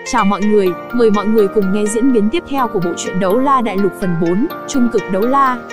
Chào mọi người, mời mọi người cùng nghe diễn biến tiếp theo của bộ truyện Đấu La Đại Lục phần 4, Trung cực đấu la.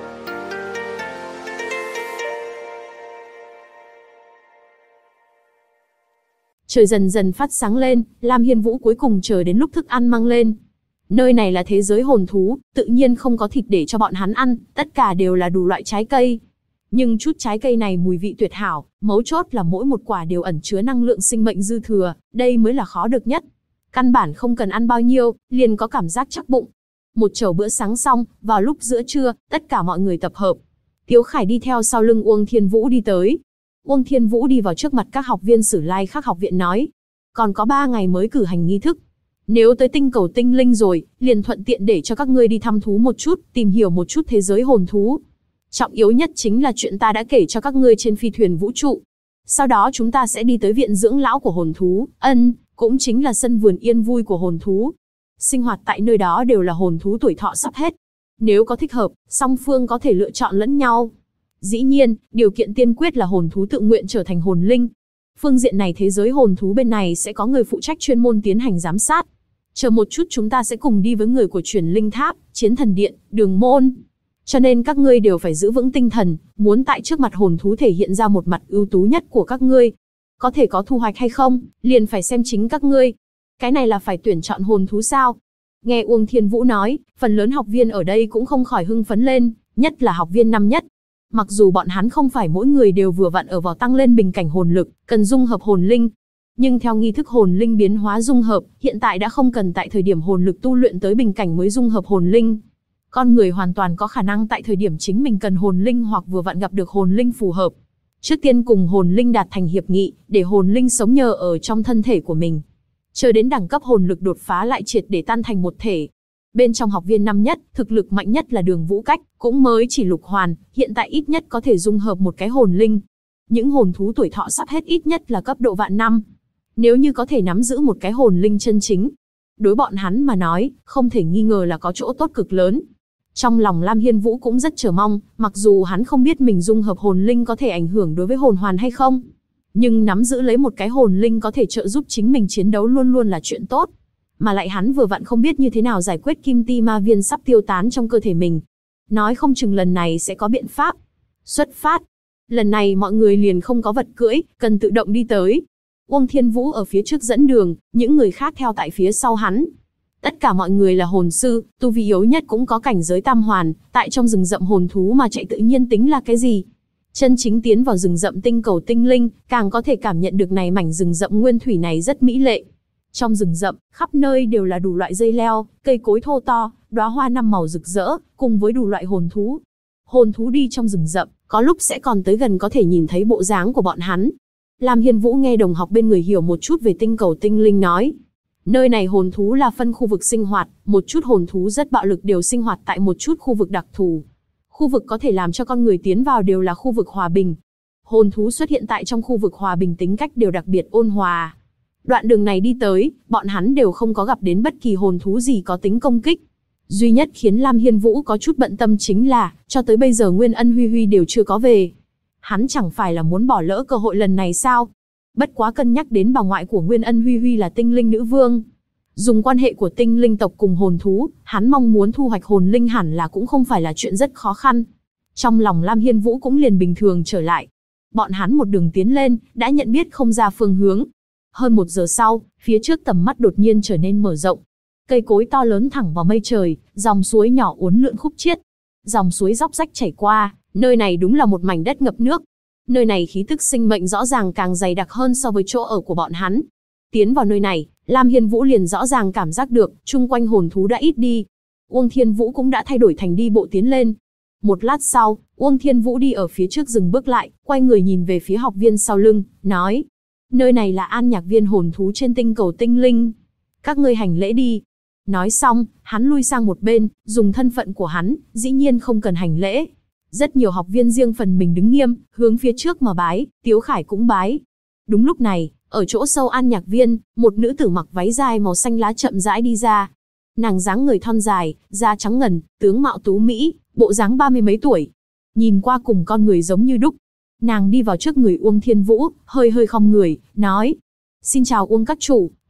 Trời dần dần phát sáng lên, Lam Hiên Vũ cuối cùng chờ đến lúc thức ăn mang lên. Nơi này là thế giới hồn thú, tự nhiên không có thịt để cho bọn hắn ăn, tất cả đều là đủ loại trái cây. Nhưng chút trái cây này mùi vị tuyệt hảo, mấu chốt là mỗi một quả đều ẩn chứa năng lượng sinh mệnh dư thừa, đây mới là khó được nhất. Căn bản không cần ăn bao nhiêu, liền có cảm giác chắc bụng. Một chầu bữa sáng xong, vào lúc giữa trưa, tất cả mọi người tập hợp. Tiếu Khải đi theo sau lưng Uông Thiên Vũ đi tới. Uông Thiên Vũ đi vào trước mặt các học viên Sử Lai Khắc học viện nói. Còn có 3 ngày mới cử hành nghi thức. Nếu tới tinh cầu tinh linh rồi, liền thuận tiện để cho các ngươi đi thăm thú một chút, tìm hiểu một chút thế giới hồn thú. Trọng yếu nhất chính là chuyện ta đã kể cho các ngươi trên phi thuyền vũ trụ. Sau đó chúng ta sẽ đi tới viện dưỡng lão của hồn thú, cũng chính là sân vườn yên vui của hồn thú. Sinh hoạt tại nơi đó đều là hồn thú tuổi thọ sắp hết. Nếu có thích hợp, song phương có thể lựa chọn lẫn nhau. Dĩ nhiên, điều kiện tiên quyết là hồn thú tự nguyện trở thành hồn linh. Phương diện này thế giới hồn thú bên này sẽ có người phụ trách chuyên môn tiến hành giám sát. Chờ một chút chúng ta sẽ cùng đi với người của Truyền Linh Tháp, Chiến Thần Điện, Đường Môn. Cho nên các ngươi đều phải giữ vững tinh thần, muốn tại trước mặt hồn thú thể hiện ra một mặt ưu tú nhất của các ngươi. Có thể có thu hoạch hay không, liền phải xem chính các ngươi. Cái này là phải tuyển chọn hồn thú sao? Nghe Uông Thiên Vũ nói, phần lớn học viên ở đây cũng không khỏi hưng phấn lên, nhất là học viên năm nhất. Mặc dù bọn hắn không phải mỗi người đều vừa vặn ở vào tăng lên bình cảnh hồn lực, cần dung hợp hồn linh. Nhưng theo nghi thức hồn linh biến hóa dung hợp, hiện tại đã không cần tại thời điểm hồn lực tu luyện tới bình cảnh mới dung hợp hồn linh. Con người hoàn toàn có khả năng tại thời điểm chính mình cần hồn linh hoặc vừa vặn gặp được hồn linh phù hợp. Trước tiên cùng hồn linh đạt thành hiệp nghị, để hồn linh sống nhờ ở trong thân thể của mình. Chờ đến đẳng cấp hồn lực đột phá lại triệt để tan thành một thể. Bên trong học viên năm nhất, thực lực mạnh nhất là Đường Vũ Cách, cũng mới chỉ lục hoàn, hiện tại ít nhất có thể dung hợp một cái hồn linh. Những hồn thú tuổi thọ sắp hết ít nhất là cấp độ vạn năm. Nếu như có thể nắm giữ một cái hồn linh chân chính, đối bọn hắn mà nói, không thể nghi ngờ là có chỗ tốt cực lớn. Trong lòng Lam Hiên Vũ cũng rất chờ mong, mặc dù hắn không biết mình dung hợp hồn linh có thể ảnh hưởng đối với hồn hoàn hay không. Nhưng nắm giữ lấy một cái hồn linh có thể trợ giúp chính mình chiến đấu luôn luôn là chuyện tốt. Mà lại hắn vừa vặn không biết như thế nào giải quyết kim ti ma viên sắp tiêu tán trong cơ thể mình. Nói không chừng lần này sẽ có biện pháp. Xuất phát. Lần này mọi người liền không có vật cưỡi, cần tự động đi tới. Uông Thiên Vũ ở phía trước dẫn đường, những người khác theo tại phía sau hắn. Tất cả mọi người là hồn sư, tu vi yếu nhất cũng có cảnh giới tam hoàn, tại trong rừng rậm hồn thú mà chạy tự nhiên tính là cái gì? Chân chính tiến vào rừng rậm tinh cầu tinh linh, càng có thể cảm nhận được này mảnh rừng rậm nguyên thủy này rất mỹ lệ. Trong rừng rậm, khắp nơi đều là đủ loại dây leo, cây cối thô to, đóa hoa năm màu rực rỡ, cùng với đủ loại hồn thú. Hồn thú đi trong rừng rậm, có lúc sẽ còn tới gần có thể nhìn thấy bộ dáng của bọn hắn. Lam Hiên Vũ nghe đồng học bên người hiểu một chút về tinh cầu tinh linh nói. Nơi này hồn thú là phân khu vực sinh hoạt, một chút hồn thú rất bạo lực đều sinh hoạt tại một chút khu vực đặc thù. Khu vực có thể làm cho con người tiến vào đều là khu vực hòa bình. Hồn thú xuất hiện tại trong khu vực hòa bình tính cách đều đặc biệt ôn hòa. Đoạn đường này đi tới, bọn hắn đều không có gặp đến bất kỳ hồn thú gì có tính công kích. Duy nhất khiến Lam Hiên Vũ có chút bận tâm chính là, cho tới bây giờ Nguyên Ân Huy Huy đều chưa có về. Hắn chẳng phải là muốn bỏ lỡ cơ hội lần này sao? Bất quá cân nhắc đến bà ngoại của Nguyên Ân Huy Huy là tinh linh nữ vương. Dùng quan hệ của tinh linh tộc cùng hồn thú, hắn mong muốn thu hoạch hồn linh hẳn là cũng không phải là chuyện rất khó khăn. Trong lòng Lam Hiên Vũ cũng liền bình thường trở lại. Bọn hắn một đường tiến lên, đã nhận biết không ra phương hướng. Hơn 1 giờ sau, phía trước tầm mắt đột nhiên trở nên mở rộng. Cây cối to lớn thẳng vào mây trời, dòng suối nhỏ uốn lượn khúc chiết. Dòng suối róc rách chảy qua, nơi này đúng là một mảnh đất ngập nước. Nơi này khí tức sinh mệnh rõ ràng càng dày đặc hơn so với chỗ ở của bọn hắn. Tiến vào nơi này, Lam Hiên Vũ liền rõ ràng cảm giác được, chung quanh hồn thú đã ít đi. Uông Thiên Vũ cũng đã thay đổi thành đi bộ tiến lên. Một lát sau, Uông Thiên Vũ đi ở phía trước dừng bước lại, quay người nhìn về phía học viên sau lưng, nói. Nơi này là an nhạc viên hồn thú trên tinh cầu tinh linh. Các ngươi hành lễ đi. Nói xong, hắn lui sang một bên, dùng thân phận của hắn, dĩ nhiên không cần hành lễ. Rất nhiều học viên riêng phần mình đứng nghiêm, hướng phía trước mà bái, Tiếu Khải cũng bái. Đúng lúc này, ở chỗ sâu an nhạc viên, một nữ tử mặc váy dài màu xanh lá chậm rãi đi ra. Nàng dáng người thon dài, da trắng ngần, tướng mạo tú mỹ, bộ dáng 30 mấy tuổi. Nhìn qua cùng con người giống như đúc. Nàng đi vào trước người Uông Thiên Vũ, hơi hơi khom người, nói. Xin chào Uông các chủ,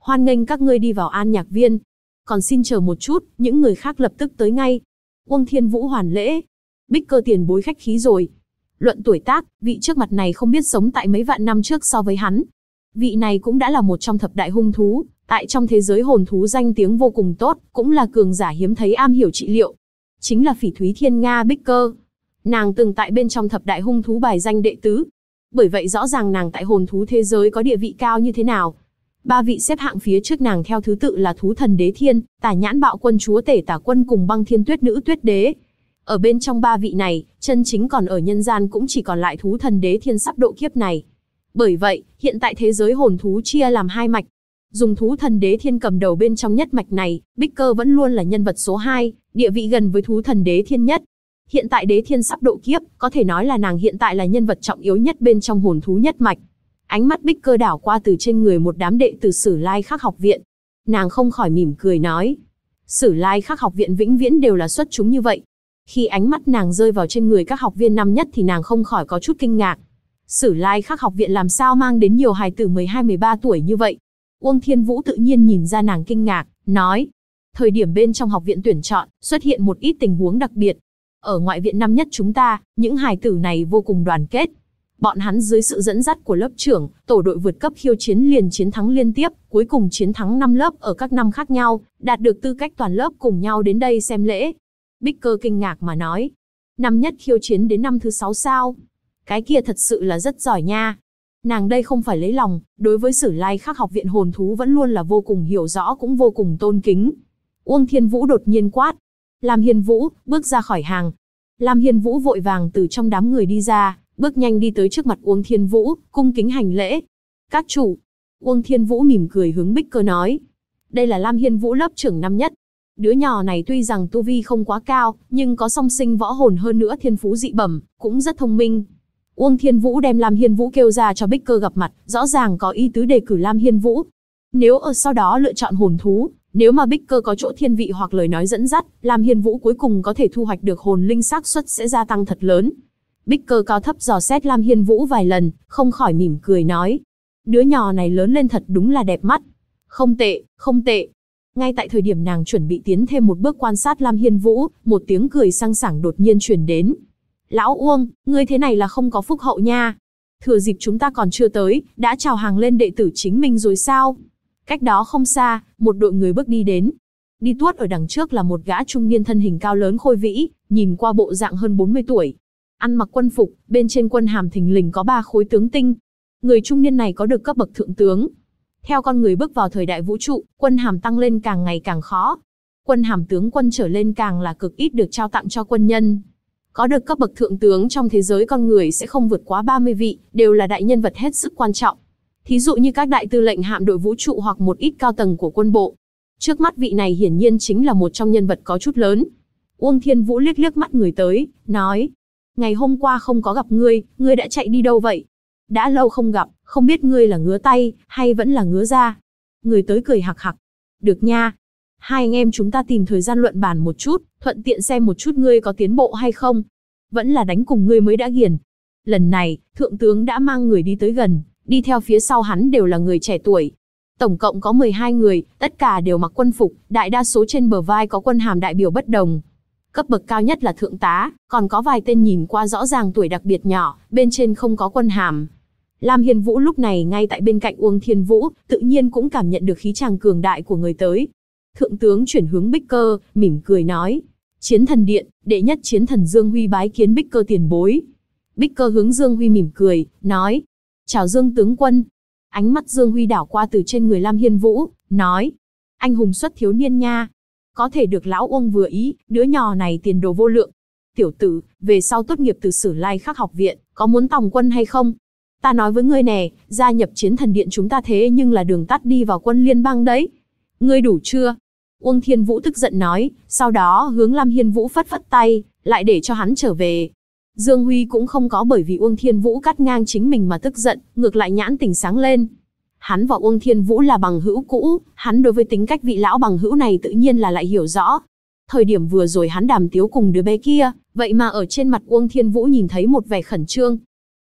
Hoan nghênh các ngươi đi vào An Nhạc Viên. Còn xin chờ một chút, những người khác lập tức tới ngay. Uông Thiên Vũ hoàn lễ. Bích Cơ tiền bối khách khí rồi. Luận tuổi tác, vị trước mặt này không biết sống tại mấy vạn năm trước so với hắn. Vị này cũng đã là một trong thập đại hung thú, tại trong thế giới hồn thú danh tiếng vô cùng tốt, cũng là cường giả hiếm thấy am hiểu trị liệu. Chính là Phỉ Thúy Thiên Nga Bích Cơ. Nàng từng tại bên trong thập đại hung thú bài danh đệ tứ. Bởi vậy rõ ràng nàng tại hồn thú thế giới có địa vị cao như thế nào. Ba vị xếp hạng phía trước nàng theo thứ tự là Thú Thần Đế Thiên, Tả Nhãn Bạo Quân Chúa Tể Tả Quân cùng Băng Thiên Tuyết Nữ Tuyết Đế. Ở bên trong ba vị này, chân chính còn ở nhân gian cũng chỉ còn lại Thú Thần Đế Thiên sắp độ kiếp này. Bởi vậy, hiện tại thế giới hồn thú chia làm hai mạch. Dùng Thú Thần Đế Thiên cầm đầu bên trong nhất mạch này, Bích Cơ vẫn luôn là nhân vật số 2, địa vị gần với Thú Thần Đế Thiên nhất. Hiện tại Đế Thiên sắp độ kiếp, có thể nói là nàng hiện tại là nhân vật trọng yếu nhất bên trong hồn thú nhất mạch. Ánh mắt Bích Cơ đảo qua từ trên người một đám đệ tử Sử Lai Khắc học viện. Nàng không khỏi mỉm cười nói. Sử Lai Khắc học viện vĩnh viễn đều là xuất chúng như vậy. Khi ánh mắt nàng rơi vào trên người các học viên năm nhất thì nàng không khỏi có chút kinh ngạc. Sử Lai Khắc học viện làm sao mang đến nhiều hài tử 12-13 tuổi như vậy? Uông Thiên Vũ tự nhiên nhìn ra nàng kinh ngạc, nói. Thời điểm bên trong học viện tuyển chọn, xuất hiện một ít tình huống đặc biệt. Ở ngoại viện năm nhất chúng ta, những hài tử này vô cùng đoàn kết. Bọn hắn dưới sự dẫn dắt của lớp trưởng, tổ đội vượt cấp khiêu chiến liền chiến thắng liên tiếp, cuối cùng chiến thắng 5 lớp ở các năm khác nhau, đạt được tư cách toàn lớp cùng nhau đến đây xem lễ. Bích Cơ kinh ngạc mà nói. Năm nhất khiêu chiến đến năm thứ 6 sao? Cái kia thật sự là rất giỏi nha. Nàng đây không phải lấy lòng, đối với Sử Lai Khắc học viện hồn thú vẫn luôn là vô cùng hiểu rõ cũng vô cùng tôn kính. Uông Thiên Vũ đột nhiên quát. Lam Hiên Vũ, bước ra khỏi hàng. Lam Hiên Vũ vội vàng từ trong đám người đi ra, bước nhanh đi tới trước mặt Uông Thiên Vũ, cung kính hành lễ. Các chủ. Uông Thiên Vũ mỉm cười hướng Bích Cơ nói. Đây là Lam Hiên Vũ lớp trưởng năm nhất. Đứa nhỏ này tuy rằng tu vi không quá cao, nhưng có song sinh võ hồn hơn nữa thiên phú dị bẩm, cũng rất thông minh. Uông Thiên Vũ đem Lam Hiên Vũ kêu ra cho Bích Cơ gặp mặt, rõ ràng có ý tứ đề cử Lam Hiên Vũ. Nếu ở sau đó lựa chọn hồn thú, nếu mà Bích Cơ có chỗ thiên vị hoặc lời nói dẫn dắt, Lam Hiên Vũ cuối cùng có thể thu hoạch được hồn linh xác suất sẽ gia tăng thật lớn. Bích Cơ cao thấp dò xét Lam Hiên Vũ vài lần, không khỏi mỉm cười nói. Đứa nhỏ này lớn lên thật đúng là đẹp mắt. Không tệ, không tệ. Ngay tại thời điểm nàng chuẩn bị tiến thêm một bước quan sát Lam Hiên Vũ, một tiếng cười sang sảng đột nhiên truyền đến. Lão Uông, ngươi thế này là không có phúc hậu nha. Thừa dịp chúng ta còn chưa tới, đã chào hàng lên đệ tử chính mình rồi sao? Cách đó không xa, một đội người bước đi đến. Đi tuốt ở đằng trước là một gã trung niên thân hình cao lớn khôi vĩ, nhìn qua bộ dạng hơn 40 tuổi. Ăn mặc quân phục, bên trên quân hàm thình lình có 3 khối tướng tinh. Người trung niên này có được cấp bậc thượng tướng. Theo con người bước vào thời đại vũ trụ, quân hàm tăng lên càng ngày càng khó. Quân hàm tướng quân trở lên càng là cực ít được trao tặng cho quân nhân. Có được cấp bậc thượng tướng trong thế giới con người sẽ không vượt quá 30 vị, đều là đại nhân vật hết sức quan trọng. Thí dụ như các đại tư lệnh hạm đội vũ trụ hoặc một ít cao tầng của quân bộ. Trước mắt vị này hiển nhiên chính là một trong nhân vật có chút lớn. Uông Thiên Vũ liếc liếc mắt người tới, nói. Ngày hôm qua không có gặp ngươi, ngươi đã chạy đi đâu vậy? Đã lâu không gặp, không biết ngươi là ngứa tay, hay vẫn là ngứa da? Người tới cười hặc hặc. Được nha. Hai anh em chúng ta tìm thời gian luận bàn một chút, thuận tiện xem một chút ngươi có tiến bộ hay không. Vẫn là đánh cùng ngươi mới đã ghiền. Lần này, thượng tướng đã mang người đi tới gần, đi theo phía sau hắn đều là người trẻ tuổi. Tổng cộng có 12 người, tất cả đều mặc quân phục, đại đa số trên bờ vai có quân hàm đại biểu bất đồng. Cấp bậc cao nhất là thượng tá, còn có vài tên nhìn qua rõ ràng tuổi đặc biệt nhỏ, bên trên không có quân hàm. Lam Hiên Vũ lúc này ngay tại bên cạnh Uông Thiên Vũ, tự nhiên cũng cảm nhận được khí tràng cường đại của người tới. Thượng tướng chuyển hướng Bích Cơ, mỉm cười nói. Chiến thần điện, đệ nhất chiến thần Dương Huy bái kiến Bích Cơ tiền bối. Bích Cơ hướng Dương Huy mỉm cười, nói. Chào Dương tướng quân. Ánh mắt Dương Huy đảo qua từ trên người Lam Hiên Vũ, nói. Anh hùng xuất thiếu niên nha. Có thể được lão Uông vừa ý, đứa nhỏ này tiền đồ vô lượng. Tiểu tử, về sau tốt nghiệp từ Sử Lai Khắc học viện, có muốn tòng quân hay không? Ta nói với ngươi nè, gia nhập chiến thần điện chúng ta thế nhưng là đường tắt đi vào quân liên bang đấy. Ngươi đủ chưa? Uông Thiên Vũ tức giận nói, sau đó hướng Lam Hiên Vũ phất phất tay, lại để cho hắn trở về. Dương Huy cũng không có bởi vì Uông Thiên Vũ cắt ngang chính mình mà tức giận, ngược lại nhãn tỉnh sáng lên. Hắn và Uông Thiên Vũ là bằng hữu cũ, hắn đối với tính cách vị lão bằng hữu này tự nhiên là lại hiểu rõ. Thời điểm vừa rồi hắn đàm tiếu cùng đứa bé kia, vậy mà ở trên mặt Uông Thiên Vũ nhìn thấy một vẻ khẩn trương.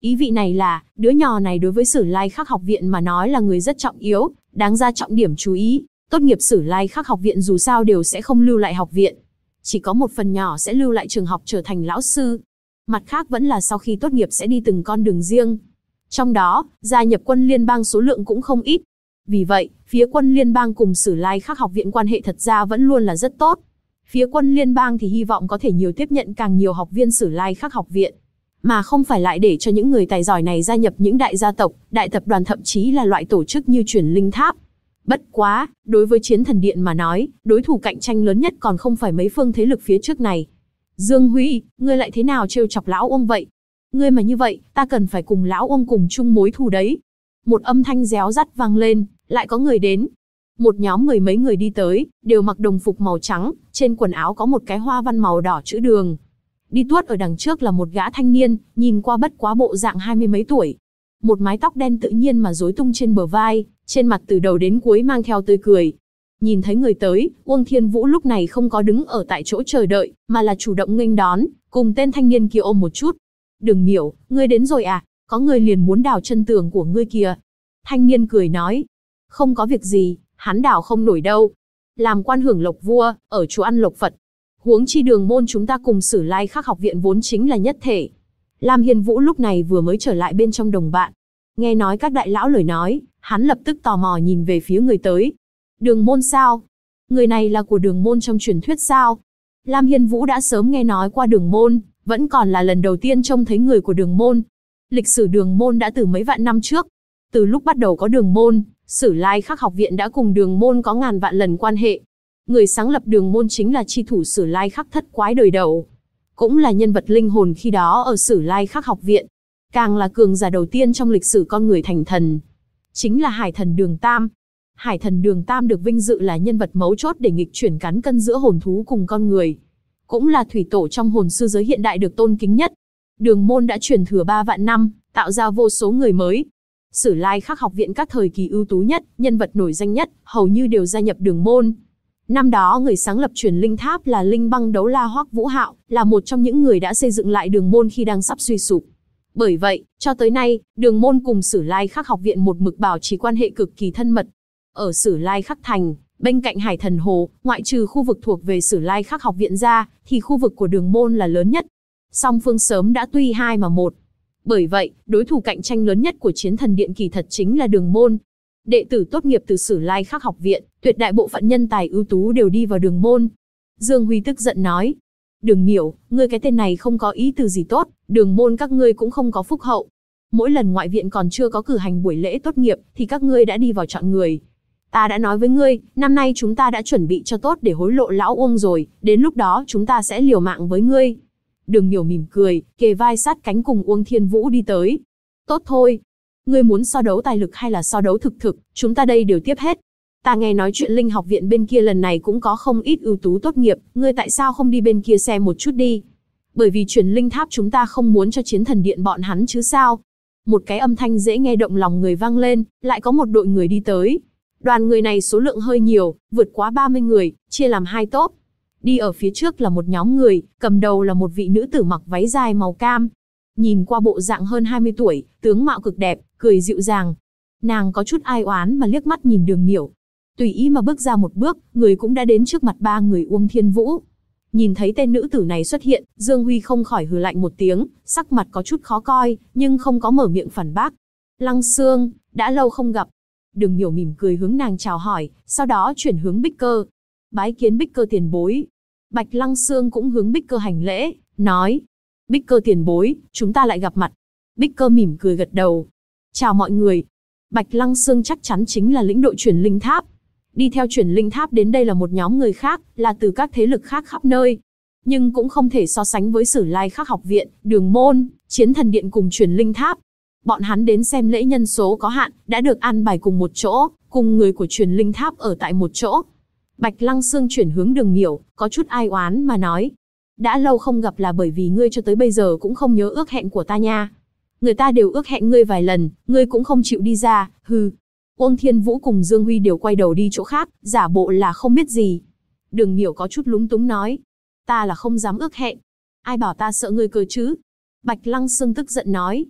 Ý vị này là, đứa nhỏ này đối với Sử Lai Khắc học viện mà nói là người rất trọng yếu, đáng ra trọng điểm chú ý. Tốt nghiệp Sử Lai Khắc học viện dù sao đều sẽ không lưu lại học viện. Chỉ có một phần nhỏ sẽ lưu lại trường học trở thành lão sư. Mặt khác vẫn là sau khi tốt nghiệp sẽ đi từng con đường riêng. Trong đó, gia nhập quân liên bang số lượng cũng không ít. Vì vậy, phía quân liên bang cùng Sử Lai Khắc học viện quan hệ thật ra vẫn luôn là rất tốt. Phía quân liên bang thì hy vọng có thể nhiều tiếp nhận càng nhiều học viên Sử Lai Khắc học viện, mà không phải lại để cho những người tài giỏi này gia nhập những đại gia tộc, đại tập đoàn, thậm chí là loại tổ chức như Truyền Linh Tháp. Bất quá, đối với Chiến Thần Điện mà nói, đối thủ cạnh tranh lớn nhất còn không phải mấy phương thế lực phía trước này. Dương Huy, ngươi lại thế nào trêu chọc lão Uông vậy? Ngươi mà như vậy, ta cần phải cùng lão Uông cùng chung mối thù đấy. Một âm thanh réo rắt vang lên, lại có người đến. Một nhóm mười mấy người đi tới, đều mặc đồng phục màu trắng, trên quần áo có một cái hoa văn màu đỏ chữ Đường. Đi tuốt ở đằng trước là một gã thanh niên, nhìn qua bất quá bộ dạng 20 mấy tuổi. Một mái tóc đen tự nhiên mà rối tung trên bờ vai, trên mặt từ đầu đến cuối mang theo tươi cười. Nhìn thấy người tới, Uông Thiên Vũ lúc này không có đứng ở tại chỗ chờ đợi, mà là chủ động nghênh đón, cùng tên thanh niên kia ôm một chút. Đường Miểu, ngươi đến rồi à? Có người liền muốn đào chân tường của ngươi kìa. Thanh niên cười nói. Không có việc gì, hắn đào không nổi đâu. Làm quan hưởng lộc vua, ở chùa ăn lộc Phật. Huống chi Đường môn chúng ta cùng Sử Lai Khắc học viện vốn chính là nhất thể. Lam Hiên Vũ lúc này vừa mới trở lại bên trong đồng bạn. Nghe nói các đại lão lời nói, hắn lập tức tò mò nhìn về phía người tới. Đường môn sao? Người này là của Đường môn trong truyền thuyết sao? Lam Hiên Vũ đã sớm nghe nói qua Đường môn, vẫn còn là lần đầu tiên trông thấy người của Đường môn. Lịch sử Đường môn đã từ mấy vạn năm trước. Từ lúc bắt đầu có Đường môn, Sử Lai Khắc học viện đã cùng Đường môn có ngàn vạn lần quan hệ. Người sáng lập Đường môn chính là chi thủ Sử Lai Khắc thất quái đời đầu, cũng là nhân vật linh hồn khi đó ở Sử Lai Khắc học viện, càng là cường giả đầu tiên trong lịch sử con người thành thần, chính là Hải Thần Đường Tam. Hải Thần Đường Tam được vinh dự là nhân vật mấu chốt để nghịch chuyển cán cân giữa hồn thú cùng con người, cũng là thủy tổ trong hồn sư giới hiện đại được tôn kính nhất. Đường môn đã truyền thừa 3 vạn năm, tạo ra vô số người mới. Sử Lai Khắc học viện các thời kỳ ưu tú nhất, nhân vật nổi danh nhất, hầu như đều gia nhập Đường môn. Năm đó người sáng lập Truyền Linh Tháp là Linh Băng Đấu La Hoắc Vũ Hạo, là một trong những người đã xây dựng lại Đường môn khi đang sắp suy sụp. Bởi vậy, cho tới nay, Đường môn cùng Sử Lai Khắc học viện một mực bảo trì quan hệ cực kỳ thân mật. Ở Sử Lai Khắc thành, bên cạnh Hải Thần Hồ, ngoại trừ khu vực thuộc về Sử Lai Khắc học viện ra, thì khu vực của Đường môn là lớn nhất. Song phương sớm đã tuy hai mà một. Bởi vậy, đối thủ cạnh tranh lớn nhất của Chiến Thần Điện kỳ thật chính là Đường môn. Đệ tử tốt nghiệp từ Sử Lai Khắc học viện, tuyệt đại bộ phận nhân tài ưu tú đều đi vào Đường môn. Dương Huy tức giận nói. Đường Miểu, ngươi cái tên này không có ý từ gì tốt, Đường môn các ngươi cũng không có phúc hậu. Mỗi lần ngoại viện còn chưa có cử hành buổi lễ tốt nghiệp, thì các ngươi đã đi vào chọn người. Ta đã nói với ngươi, năm nay chúng ta đã chuẩn bị cho tốt để hối lộ lão Uông rồi, đến lúc đó chúng ta sẽ liều mạng với ngươi. Đường Miểu mỉm cười, kề vai sát cánh cùng Uông Thiên Vũ đi tới. Tốt thôi. Ngươi muốn so đấu tài lực hay là so đấu thực thực, chúng ta đây đều tiếp hết. Ta nghe nói chuyện Linh học viện bên kia lần này cũng có không ít ưu tú tốt nghiệp, ngươi tại sao không đi bên kia xem một chút đi? Bởi vì Truyền Linh Tháp chúng ta không muốn cho Chiến Thần Điện bọn hắn chứ sao? Một cái âm thanh dễ nghe động lòng người vang lên, lại có một đội người đi tới. Đoàn người này số lượng hơi nhiều, vượt quá 30 người, chia làm hai tốp. Đi ở phía trước là một nhóm người, cầm đầu là một vị nữ tử mặc váy dài màu cam. Nhìn qua bộ dạng hơn 20 tuổi, tướng mạo cực đẹp, cười dịu dàng. Nàng có chút ai oán mà liếc mắt nhìn Đường Miểu. Tùy ý mà bước ra một bước, người cũng đã đến trước mặt ba người Uông Thiên Vũ. Nhìn thấy tên nữ tử này xuất hiện, Dương Huy không khỏi hừ lạnh một tiếng, sắc mặt có chút khó coi, nhưng không có mở miệng phản bác. Lăng Sương, đã lâu không gặp. Đường Miểu mỉm cười hướng nàng chào hỏi, sau đó chuyển hướng Bích Cơ. Bái kiến Bích Cơ tiền bối. Bạch Lăng Sương cũng hướng Bích Cơ hành lễ, nói. Bích Cơ tiền bối, chúng ta lại gặp mặt. Bích Cơ mỉm cười gật đầu. Chào mọi người. Bạch Lăng Sương chắc chắn chính là lĩnh đội Truyền Linh Tháp. Đi theo Truyền Linh Tháp đến đây là một nhóm người khác, là từ các thế lực khác khắp nơi. Nhưng cũng không thể so sánh với Sử Lai Khắc học viện, Đường môn, Chiến Thần Điện cùng Truyền Linh Tháp. Bọn hắn đến xem lễ nhân số có hạn, đã được an bài cùng một chỗ, cùng người của Truyền Linh Tháp ở tại một chỗ. Bạch Lăng Sương chuyển hướng Đường Miểu, có chút ai oán mà nói. Đã lâu không gặp là bởi vì ngươi cho tới bây giờ cũng không nhớ ước hẹn của ta nha. Người ta đều ước hẹn ngươi vài lần, ngươi cũng không chịu đi ra, hừ. Uông Thiên Vũ cùng Dương Huy đều quay đầu đi chỗ khác, giả bộ là không biết gì. Đường Miểu có chút lúng túng nói. Ta là không dám ước hẹn. Ai bảo ta sợ ngươi cơ chứ? Bạch Lăng Sương tức giận nói.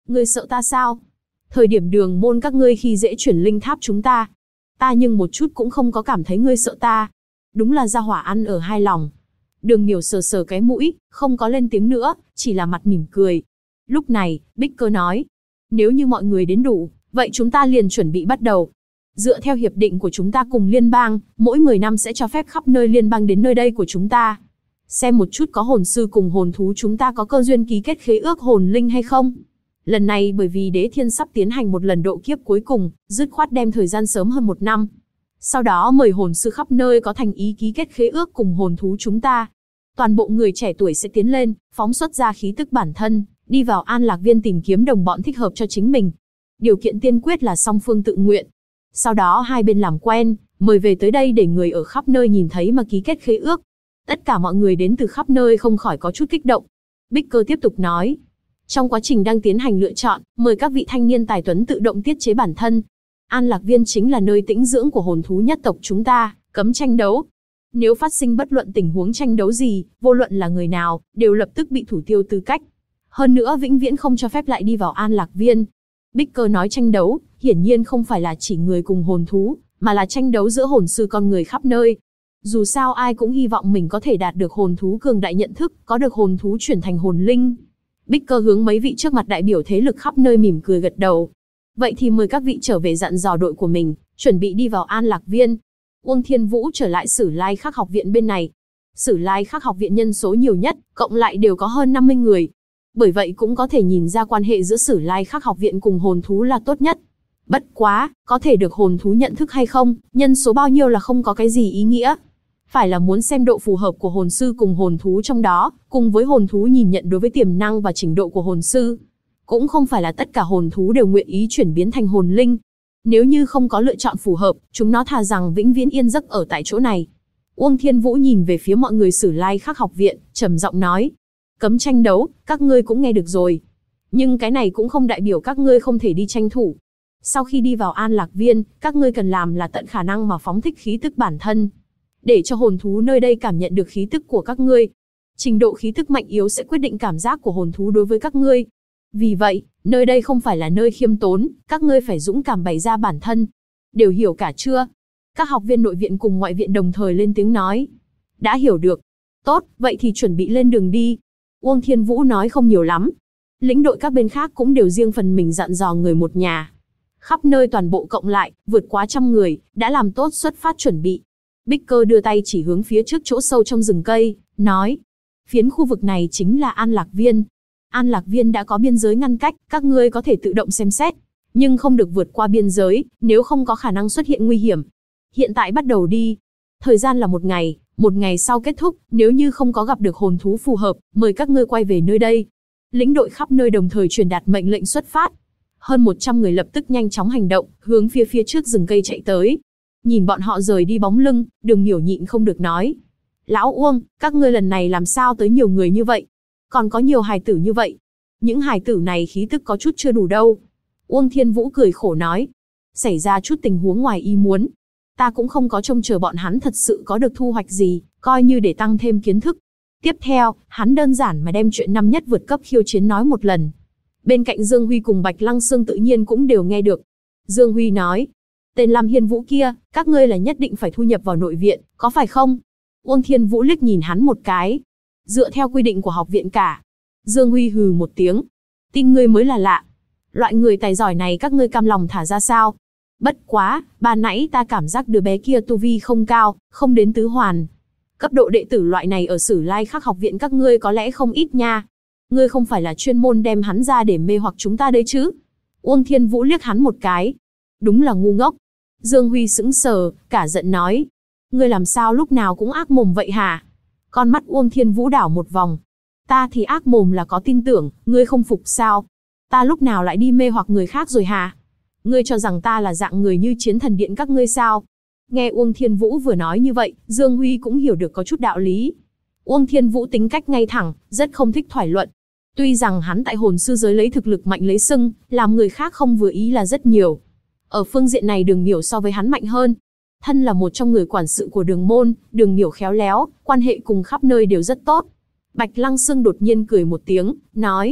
Ngươi sợ ta sao? Thời điểm đường môn các ngươi khi dễ chuyển linh tháp chúng ta. Ta nhưng một chút cũng không có cảm thấy ngươi sợ ta. Đúng là gia hỏa ăn ở hai lòng. Đường Miểu sờ sờ cái mũi, không có lên tiếng nữa, chỉ là mặt mỉm cười. Lúc này, Bích Cơ nói. Nếu như mọi người đến đủ, vậy chúng ta liền chuẩn bị bắt đầu. Dựa theo hiệp định của chúng ta cùng liên bang, mỗi 10 năm sẽ cho phép khắp nơi liên bang đến nơi đây của chúng ta. Xem một chút có hồn sư cùng hồn thú chúng ta có cơ duyên ký kết khế ước hồn linh hay không. Lần này bởi vì Đế Thiên sắp tiến hành một lần độ kiếp cuối cùng, dứt khoát đem thời gian sớm hơn 1 năm. Sau đó mời hồn sư khắp nơi có thành ý ký kết khế ước cùng hồn thú chúng ta. Toàn bộ người trẻ tuổi sẽ tiến lên, phóng xuất ra khí tức bản thân, đi vào An Lạc Viên tìm kiếm đồng bọn thích hợp cho chính mình. Điều kiện tiên quyết là song phương tự nguyện. Sau đó hai bên làm quen, mời về tới đây để người ở khắp nơi nhìn thấy mà ký kết khế ước. Tất cả mọi người đến từ khắp nơi không khỏi có chút kích động. Bích Cơ tiếp tục nói. Trong quá trình đang tiến hành lựa chọn, mời các vị thanh niên tài tuấn tự động tiết chế bản thân. An Lạc Viên chính là nơi tĩnh dưỡng của hồn thú nhất tộc chúng ta, cấm tranh đấu. Nếu phát sinh bất luận tình huống tranh đấu gì, vô luận là người nào, đều lập tức bị thủ tiêu tư cách. Hơn nữa vĩnh viễn không cho phép lại đi vào An Lạc Viên. Bích Cơ nói tranh đấu, hiển nhiên không phải là chỉ người cùng hồn thú, mà là tranh đấu giữa hồn sư con người khắp nơi. Dù sao ai cũng hy vọng mình có thể đạt được hồn thú cường đại nhận thức, có được hồn thú chuyển thành hồn linh. Bích Cơ hướng mấy vị trước mặt đại biểu thế lực khắp nơi mỉm cười gật đầu. Vậy thì mời các vị trở về dặn dò đội của mình, chuẩn bị đi vào An Lạc Viên. Uông Thiên Vũ trở lại Sử Lai Khắc học viện bên này. Sử Lai Khắc học viện nhân số nhiều nhất, cộng lại đều có hơn 50 người. Bởi vậy cũng có thể nhìn ra quan hệ giữa Sử Lai Khắc học viện cùng hồn thú là tốt nhất. Bất quá, có thể được hồn thú nhận thức hay không, nhân số bao nhiêu là không có cái gì ý nghĩa. Phải là muốn xem độ phù hợp của hồn sư cùng hồn thú trong đó, cùng với hồn thú nhìn nhận đối với tiềm năng và trình độ của hồn sư. Cũng không phải là tất cả hồn thú đều nguyện ý chuyển biến thành hồn linh. Nếu như không có lựa chọn phù hợp, chúng nó thà rằng vĩnh viễn yên giấc ở tại chỗ này. Uông Thiên Vũ nhìn về phía mọi người Sử Lai Khắc học viện, trầm giọng nói. Cấm tranh đấu, các ngươi cũng nghe được rồi. Nhưng cái này cũng không đại biểu các ngươi không thể đi tranh thủ. Sau khi đi vào An Lạc Viên, các ngươi cần làm là tận khả năng mà phóng thích khí tức bản thân. Để cho hồn thú nơi đây cảm nhận được khí tức của các ngươi. Trình độ khí tức mạnh yếu sẽ quyết định cảm giác của hồn thú đối với các ngươi. Vì vậy, nơi đây không phải là nơi khiêm tốn, các ngươi phải dũng cảm bày ra bản thân. Đều hiểu cả chưa? Các học viên nội viện cùng ngoại viện đồng thời lên tiếng nói. Đã hiểu được. Tốt, vậy thì chuẩn bị lên đường đi. Uông Thiên Vũ nói không nhiều lắm. Lĩnh đội các bên khác cũng đều riêng phần mình dặn dò người một nhà. Khắp nơi toàn bộ cộng lại, vượt quá 100 người, đã làm tốt xuất phát chuẩn bị. Bích Cơ đưa tay chỉ hướng phía trước chỗ sâu trong rừng cây, nói. Phiến khu vực này chính là An Lạc Viên. An Lạc Viên đã có biên giới ngăn cách, các ngươi có thể tự động xem xét. Nhưng không được vượt qua biên giới, nếu không có khả năng xuất hiện nguy hiểm. Hiện tại bắt đầu đi. Thời gian là 1 ngày sau kết thúc, nếu như không có gặp được hồn thú phù hợp, mời các ngươi quay về nơi đây. Lĩnh đội khắp nơi đồng thời truyền đạt mệnh lệnh xuất phát. Hơn 100 người lập tức nhanh chóng hành động, hướng phía trước rừng cây chạy tới. Nhìn bọn họ rời đi bóng lưng, Đường Miểu nhịn không được nói. Lão Uông, các ngươi lần này làm sao tới nhiều người như vậy? Còn có nhiều hài tử như vậy. Những hài tử này khí tức có chút chưa đủ đâu. Uông Thiên Vũ cười khổ nói. Xảy ra chút tình huống ngoài ý muốn. Ta cũng không có trông chờ bọn hắn thật sự có được thu hoạch gì, coi như để tăng thêm kiến thức. Tiếp theo, hắn đơn giản mà đem chuyện năm nhất vượt cấp khiêu chiến nói một lần. Bên cạnh Dương Huy cùng Bạch Lăng Sương tự nhiên cũng đều nghe được. Dương Huy nói. Tên Lam Hiên Vũ kia, các ngươi là nhất định phải thu nhập vào nội viện, có phải không? Uông Thiên Vũ liếc nhìn hắn một cái. Dựa theo quy định của học viện cả. Dương Huy hừ một tiếng. Tin ngươi mới là lạ. Loại người tài giỏi này các ngươi cam lòng thả ra sao? Bất quá, ban nãy ta cảm giác đứa bé kia tu vi không cao, không đến tứ hoàn. Cấp độ đệ tử loại này ở Sử Lai Khắc học viện các ngươi có lẽ không ít nha. Ngươi không phải là chuyên môn đem hắn ra để mê hoặc chúng ta đấy chứ? Uông Thiên Vũ liếc hắn một cái. Đúng là ngu ngốc. Dương Huy sững sờ, cả giận nói. Ngươi làm sao lúc nào cũng ác mồm vậy hả? Con mắt Uông Thiên Vũ đảo một vòng. Ta thì ác mồm là có tin tưởng, ngươi không phục sao? Ta lúc nào lại đi mê hoặc người khác rồi hả? Ngươi cho rằng ta là dạng người như Chiến Thần Điện các ngươi sao? Nghe Uông Thiên Vũ vừa nói như vậy, Dương Huy cũng hiểu được có chút đạo lý. Uông Thiên Vũ tính cách ngay thẳng, rất không thích thoại luận. Tuy rằng hắn tại hồn sư giới lấy thực lực mạnh lấy sưng, làm người khác không vừa ý là rất nhiều. Ở phương diện này Đường Miểu so với hắn mạnh hơn. Thân là một trong người quản sự của Đường môn, Đường Miểu khéo léo, quan hệ cùng khắp nơi đều rất tốt. Bạch Lăng Sương đột nhiên cười một tiếng, nói.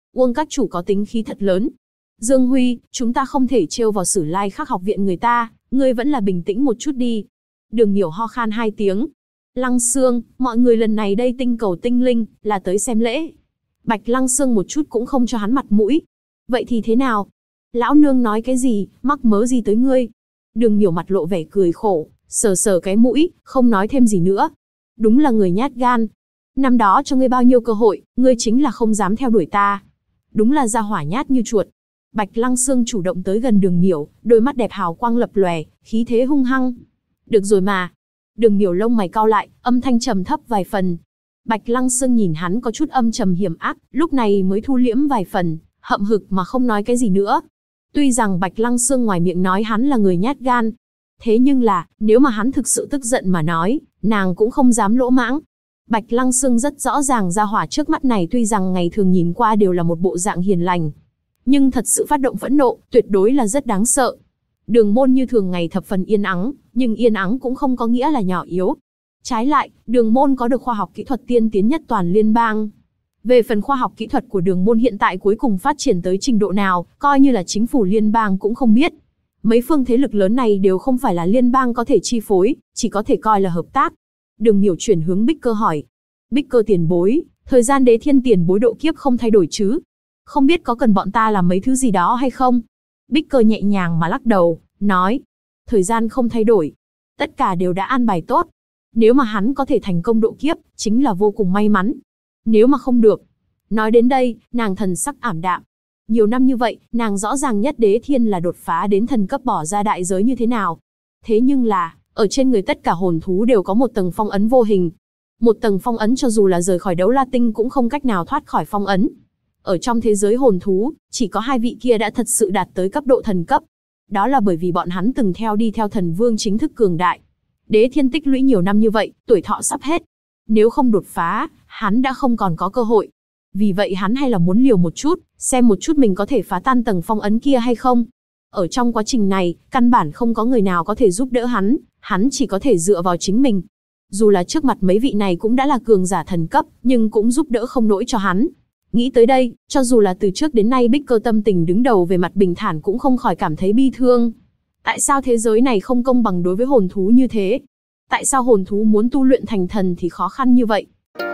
Uông các chủ có tính khí thật lớn. Dương Huy, chúng ta không thể trêu vào Sử Lai Khắc học viện người ta, ngươi vẫn là bình tĩnh một chút đi. Đường Miểu ho khan 2 tiếng. Lăng Xương, mọi người lần này đây tinh cầu tinh linh, là tới xem lễ. Bạch Lăng Xương một chút cũng không cho hắn mặt mũi. Vậy thì thế nào? Lão nương nói cái gì, mắc mớ gì tới ngươi? Đường Miểu mặt lộ vẻ cười khổ, sờ sờ cái mũi, không nói thêm gì nữa. Đúng là người nhát gan. Năm đó cho ngươi bao nhiêu cơ hội, ngươi chính là không dám theo đuổi ta. Đúng là gia hỏa nhát như chuột. Bạch Lăng Xương chủ động tới gần Đường Miểu, đôi mắt đẹp hào quang lập lòe, khí thế hung hăng. Được rồi mà. Đường Miểu lông mày cau lại, âm thanh trầm thấp vài phần. Bạch Lăng Xương nhìn hắn có chút âm trầm hiểm ác, lúc này mới thu liễm vài phần, hậm hực mà không nói cái gì nữa. Tuy rằng Bạch Lăng Xương ngoài miệng nói hắn là người nhát gan, thế nhưng là, nếu mà hắn thực sự tức giận mà nói, nàng cũng không dám lỗ mãng. Bạch Lăng Xương rất rõ ràng gia hỏa trước mắt này tuy rằng ngày thường nhìn qua đều là một bộ dạng hiền lành, nhưng thật sự phát động phẫn nộ, tuyệt đối là rất đáng sợ. Đường môn như thường ngày thập phần yên ắng, nhưng yên ắng cũng không có nghĩa là nhỏ yếu. Trái lại, đường môn có được khoa học kỹ thuật tiên tiến nhất toàn liên bang. Về phần khoa học kỹ thuật của đường môn hiện tại cuối cùng phát triển tới trình độ nào, coi như là chính phủ liên bang cũng không biết. Mấy phương thế lực lớn này đều không phải là liên bang có thể chi phối, chỉ có thể coi là hợp tác. Đường Miểu chuyển hướng Bích Cơ hỏi. Bích Cơ tiền bối, thời gian Đế Thiên tiền bối độ kiếp không thay đổi chứ? Không biết có cần bọn ta làm mấy thứ gì đó hay không? Bích Cơ nhẹ nhàng mà lắc đầu, nói. Thời gian không thay đổi. Tất cả đều đã an bài tốt. Nếu mà hắn có thể thành công độ kiếp, chính là vô cùng may mắn. Nếu mà không được. Nói đến đây, nàng thần sắc ảm đạm. Nhiều năm như vậy, nàng rõ ràng nhất Đế Thiên là đột phá đến thần cấp bỏ ra đại giới như thế nào. Thế nhưng là, ở trên người tất cả hồn thú đều có một tầng phong ấn vô hình. Một tầng phong ấn cho dù là rời khỏi Đấu La Tinh cũng không cách nào thoát khỏi phong ấn. Ở trong thế giới hồn thú, chỉ có 2 vị kia đã thật sự đạt tới cấp độ thần cấp. Đó là bởi vì bọn hắn từng đi theo thần vương chính thức cường đại. Đế Thiên tích lũy nhiều năm như vậy, tuổi thọ sắp hết. Nếu không đột phá, hắn đã không còn có cơ hội. Vì vậy hắn hay là muốn liều một chút, xem một chút mình có thể phá tan tầng phong ấn kia hay không. Ở trong quá trình này, căn bản không có người nào có thể giúp đỡ hắn chỉ có thể dựa vào chính mình. Dù là trước mặt mấy vị này cũng đã là cường giả thần cấp, nhưng cũng giúp đỡ không nổi cho hắn. Nghĩ tới đây, cho dù là từ trước đến nay Bích Cơ tâm tình đứng đầu về mặt bình thản cũng không khỏi cảm thấy bi thương. Tại sao thế giới này không công bằng đối với hồn thú như thế? Tại sao hồn thú muốn tu luyện thành thần thì khó khăn như vậy?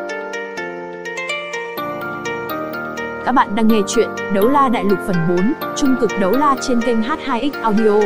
Các bạn đang nghe chuyện Đấu La Đại Lục phần 4, Trung cực Đấu La trên kênh H2X Audio.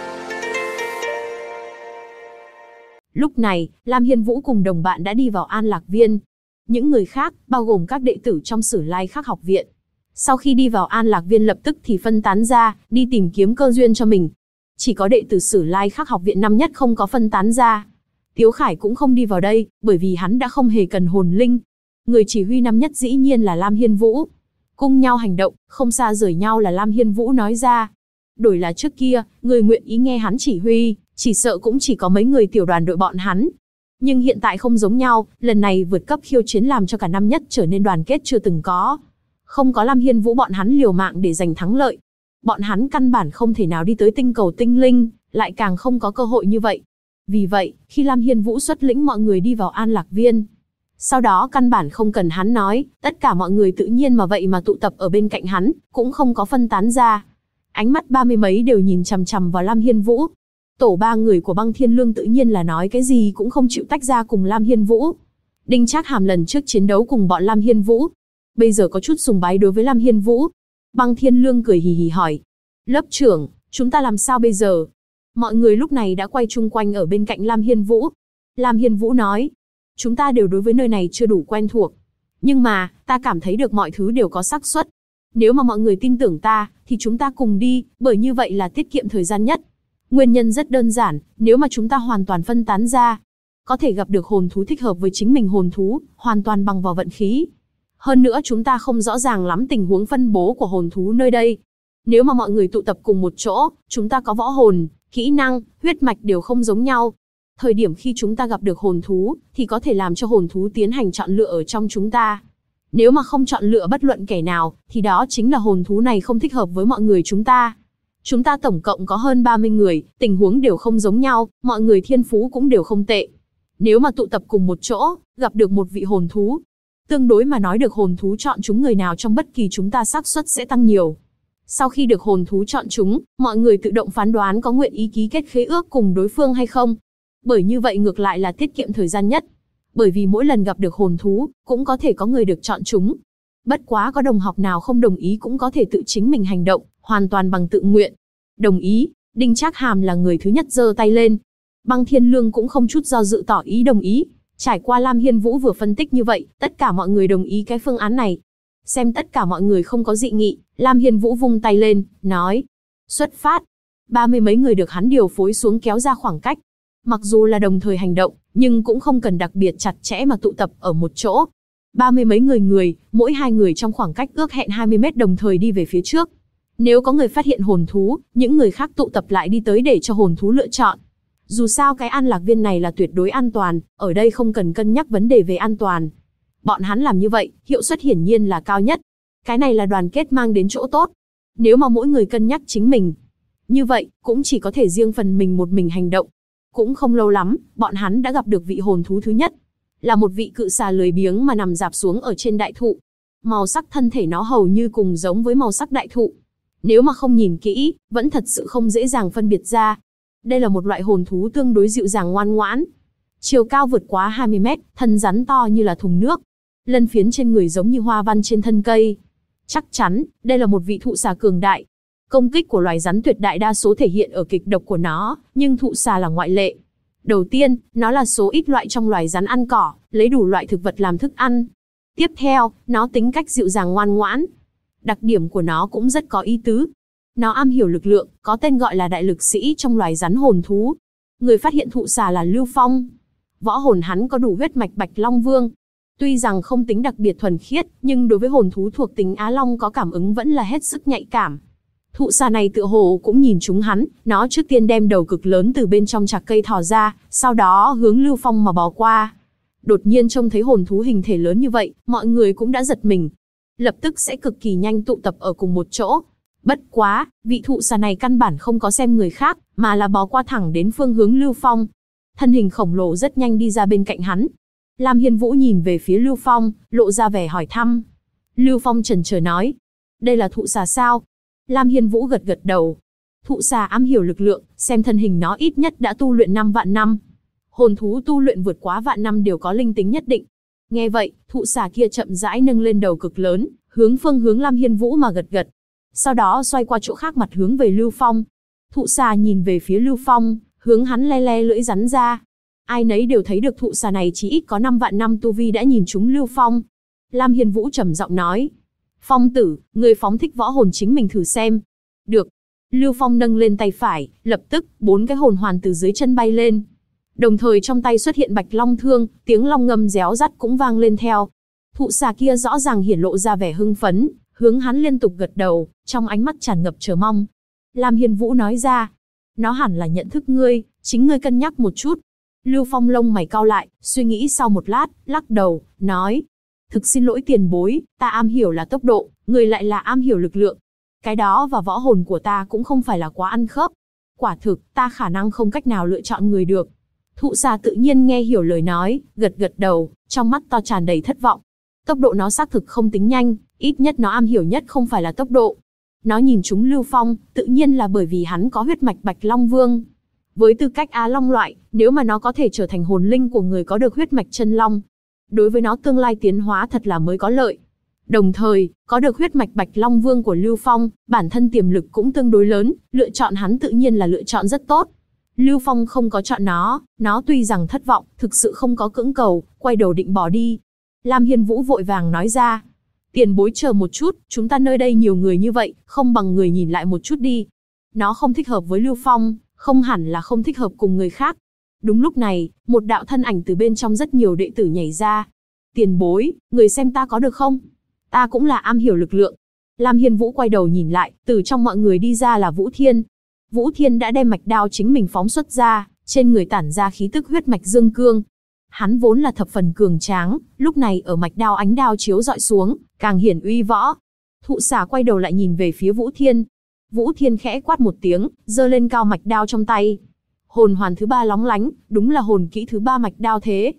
Lúc này, Lam Hiên Vũ cùng đồng bạn đã đi vào An Lạc Viên. Những người khác, bao gồm các đệ tử trong Sử Lai Khắc học viện. Sau khi đi vào An Lạc Viên lập tức thì phân tán ra, đi tìm kiếm cơ duyên cho mình. Chỉ có đệ tử Sử Lai Khắc học viện năm nhất không có phân tán ra. Tiếu Khải cũng không đi vào đây, bởi vì hắn đã không hề cần hồn linh. Người chỉ huy năm nhất dĩ nhiên là Lam Hiên Vũ. Cùng nhau hành động, không xa rời nhau là Lam Hiên Vũ nói ra. Đổi là trước kia, người nguyện ý nghe hắn chỉ huy, chỉ sợ cũng chỉ có mấy người tiểu đoàn đội bọn hắn. Nhưng hiện tại không giống nhau, lần này vượt cấp khiêu chiến làm cho cả năm nhất trở nên đoàn kết chưa từng có. Không có Lam Hiên Vũ bọn hắn liều mạng để giành thắng lợi. Bọn hắn căn bản không thể nào đi tới tinh cầu tinh linh, lại càng không có cơ hội như vậy. Vì vậy, khi Lam Hiên Vũ xuất lĩnh mọi người đi vào An Lạc Viên, sau đó căn bản không cần hắn nói, tất cả mọi người tự nhiên mà vậy mà tụ tập ở bên cạnh hắn, cũng không có phân tán ra. Ánh mắt 30 mấy đều nhìn chằm chằm vào Lam Hiên Vũ. Tổ 3 người của Băng Thiên Lương tự nhiên là nói cái gì cũng không chịu tách ra cùng Lam Hiên Vũ. Đinh Trác Hàm lần trước chiến đấu cùng bọn Lam Hiên Vũ, bây giờ có chút sùng bái đối với Lam Hiên Vũ. Băng Thiên Lương cười hì hì hỏi. Lớp trưởng, chúng ta làm sao bây giờ? Mọi người lúc này đã quay chung quanh ở bên cạnh Lam Hiên Vũ. Lam Hiên Vũ nói. Chúng ta đều đối với nơi này chưa đủ quen thuộc. Nhưng mà, ta cảm thấy được mọi thứ đều có xác suất. Nếu mà mọi người tin tưởng ta, thì chúng ta cùng đi, bởi như vậy là tiết kiệm thời gian nhất. Nguyên nhân rất đơn giản, nếu mà chúng ta hoàn toàn phân tán ra, có thể gặp được hồn thú thích hợp với chính mình hồn thú, hoàn toàn bằng vào vận khí. Hơn nữa chúng ta không rõ ràng lắm tình huống phân bố của hồn thú nơi đây. Nếu mà mọi người tụ tập cùng một chỗ, chúng ta có võ hồn, kỹ năng, huyết mạch đều không giống nhau. Thời điểm khi chúng ta gặp được hồn thú, thì có thể làm cho hồn thú tiến hành chọn lựa ở trong chúng ta. Nếu mà không chọn lựa bất luận kẻ nào, thì đó chính là hồn thú này không thích hợp với mọi người chúng ta. Chúng ta tổng cộng có hơn 30 người, tình huống đều không giống nhau, mọi người thiên phú cũng đều không tệ. Nếu mà tụ tập cùng một chỗ, gặp được một vị hồn thú, Tương đối mà nói được hồn thú chọn chúng người nào trong bất kỳ chúng ta xác suất sẽ tăng nhiều. Sau khi được hồn thú chọn chúng, mọi người tự động phán đoán có nguyện ý ký kết khế ước cùng đối phương hay không. Bởi như vậy ngược lại là tiết kiệm thời gian nhất. Bởi vì mỗi lần gặp được hồn thú, cũng có thể có người được chọn chúng. Bất quá có đồng học nào không đồng ý cũng có thể tự chính mình hành động, hoàn toàn bằng tự nguyện. Đồng ý, Đinh Trác Hàm là người thứ nhất giơ tay lên. Băng Thiên Lương cũng không chút do dự tỏ ý đồng ý. Trải qua Lam Hiên Vũ vừa phân tích như vậy, tất cả mọi người đồng ý cái phương án này. Xem tất cả mọi người không có dị nghị, Lam Hiên Vũ vung tay lên, nói. Xuất phát. 30 mấy người được hắn điều phối xuống kéo ra khoảng cách. Mặc dù là đồng thời hành động, nhưng cũng không cần đặc biệt chặt chẽ mà tụ tập ở một chỗ. 30 mấy người, mỗi 2 người trong khoảng cách ước hẹn 20 mét đồng thời đi về phía trước. Nếu có người phát hiện hồn thú, những người khác tụ tập lại đi tới để cho hồn thú lựa chọn. Dù sao cái an lạc viên này là tuyệt đối an toàn, ở đây không cần cân nhắc vấn đề về an toàn. Bọn hắn làm như vậy, hiệu suất hiển nhiên là cao nhất. Cái này là đoàn kết mang đến chỗ tốt. Nếu mà mỗi người cân nhắc chính mình, như vậy, cũng chỉ có thể riêng phần mình một mình hành động. Cũng không lâu lắm, bọn hắn đã gặp được vị hồn thú thứ nhất. Là một vị cự xà lười biếng mà nằm rạp xuống ở trên đại thụ. Màu sắc thân thể nó hầu như cùng giống với màu sắc đại thụ. Nếu mà không nhìn kỹ, vẫn thật sự không dễ dàng phân biệt ra. Đây là một loại hồn thú tương đối dịu dàng ngoan ngoãn. Chiều cao vượt quá 20 mét, thân rắn to như là thùng nước. Lân phiến trên người giống như hoa văn trên thân cây. Chắc chắn, đây là một vị thụ xà cường đại. Công kích của loài rắn tuyệt đại đa số thể hiện ở kịch độc của nó, nhưng thụ xà là ngoại lệ. Đầu tiên, nó là số ít loại trong loài rắn ăn cỏ, lấy đủ loại thực vật làm thức ăn. Tiếp theo, nó tính cách dịu dàng ngoan ngoãn. Đặc điểm của nó cũng rất có ý tứ. Nó am hiểu lực lượng, có tên gọi là đại lực sĩ trong loài rắn hồn thú. Người phát hiện thụ xà là Lưu Phong. Võ hồn hắn có đủ huyết mạch Bạch Long Vương. Tuy rằng không tính đặc biệt thuần khiết, nhưng đối với hồn thú thuộc tính Á Long có cảm ứng vẫn là hết sức nhạy cảm. Thụ xà này tựa hồ cũng nhìn chúng hắn, nó trước tiên đem đầu cực lớn từ bên trong chạc cây thò ra, sau đó hướng Lưu Phong mà bò qua. Đột nhiên trông thấy hồn thú hình thể lớn như vậy, mọi người cũng đã giật mình. Lập tức sẽ cực kỳ nhanh tụ tập ở cùng một chỗ. Bất quá, vị thụ xà này căn bản không có xem người khác, mà là bò qua thẳng đến phương hướng Lưu Phong. Thân hình khổng lồ rất nhanh đi ra bên cạnh hắn. Lam Hiên Vũ nhìn về phía Lưu Phong, lộ ra vẻ hỏi thăm. Lưu Phong chần chờ nói. Đây là thụ xà sao? Lam Hiên Vũ gật gật đầu. Thụ xà am hiểu lực lượng, xem thân hình nó ít nhất đã tu luyện 5 vạn năm. Hồn thú tu luyện vượt quá vạn năm đều có linh tính nhất định. Nghe vậy, thụ xà kia chậm rãi nâng lên đầu cực lớn, hướng phương hướng Lam Hiên Vũ mà gật gật. Sau đó xoay qua chỗ khác mặt hướng về Lưu Phong. Thụ xà nhìn về phía Lưu Phong, hướng hắn le le lưỡi rắn ra. Ai nấy đều thấy được thụ xà này chỉ ít có 5 vạn năm tu vi đã nhìn trúng Lưu Phong. Lam Hiên Vũ trầm giọng nói. Phong tử, người phóng thích võ hồn chính mình thử xem. Được. Lưu Phong nâng lên tay phải, lập tức, 4 cái hồn hoàn từ dưới chân bay lên. Đồng thời trong tay xuất hiện Bạch Long thương, tiếng long ngâm réo rắt cũng vang lên theo. Thụ xà kia rõ ràng hiển lộ ra vẻ hưng phấn, hướng hắn liên tục gật đầu, trong ánh mắt tràn ngập chờ mong. Lam Hiên Vũ nói ra. Nó hẳn là nhận thức ngươi, chính ngươi cân nhắc một chút. Lưu Phong lông mày cau lại, suy nghĩ sau một lát, lắc đầu, nói. Thực xin lỗi tiền bối, ta am hiểu là tốc độ, người lại là am hiểu lực lượng. Cái đó và võ hồn của ta cũng không phải là quá ăn khớp. Quả thực, ta khả năng không cách nào lựa chọn người được. Thụ xà tự nhiên nghe hiểu lời nói, gật gật đầu, trong mắt to tràn đầy thất vọng. Tốc độ nó xác thực không tính nhanh, ít nhất nó am hiểu nhất không phải là tốc độ. Nó nhìn chúng Lưu Phong, tự nhiên là bởi vì hắn có huyết mạch Bạch Long Vương. Với tư cách Á Long loại, nếu mà nó có thể trở thành hồn linh của người có được huyết mạch chân long, đối với nó tương lai tiến hóa thật là mới có lợi. Đồng thời, có được huyết mạch Bạch Long Vương của Lưu Phong, bản thân tiềm lực cũng tương đối lớn, lựa chọn hắn tự nhiên là lựa chọn rất tốt. Lưu Phong không có chọn nó tuy rằng thất vọng, thực sự không có cưỡng cầu, quay đầu định bỏ đi. Lam Hiên Vũ vội vàng nói ra. Tiền bối chờ một chút, chúng ta nơi đây nhiều người như vậy, không bằng người nhìn lại một chút đi. Nó không thích hợp với Lưu Phong, không hẳn là không thích hợp cùng người khác. Đúng lúc này, một đạo thân ảnh từ bên trong rất nhiều đệ tử nhảy ra. Tiền bối, người xem ta có được không? Ta cũng là am hiểu lực lượng. Lam Hiên Vũ quay đầu nhìn lại, từ trong mọi người đi ra là Vũ Thiên. Vũ Thiên đã đem mạch đao chính mình phóng xuất ra, trên người tản ra khí tức huyết mạch dương cương. Hắn vốn là thập phần cường tráng, lúc này ở mạch đao ánh đao chiếu dọi xuống, càng hiển uy võ. Thụ xà quay đầu lại nhìn về phía Vũ Thiên. Vũ Thiên khẽ quát một tiếng, giơ lên cao mạch đao trong tay. Hồn hoàn thứ 3 lóng lánh, đúng là hồn kỹ thứ 3 mạch đao thế.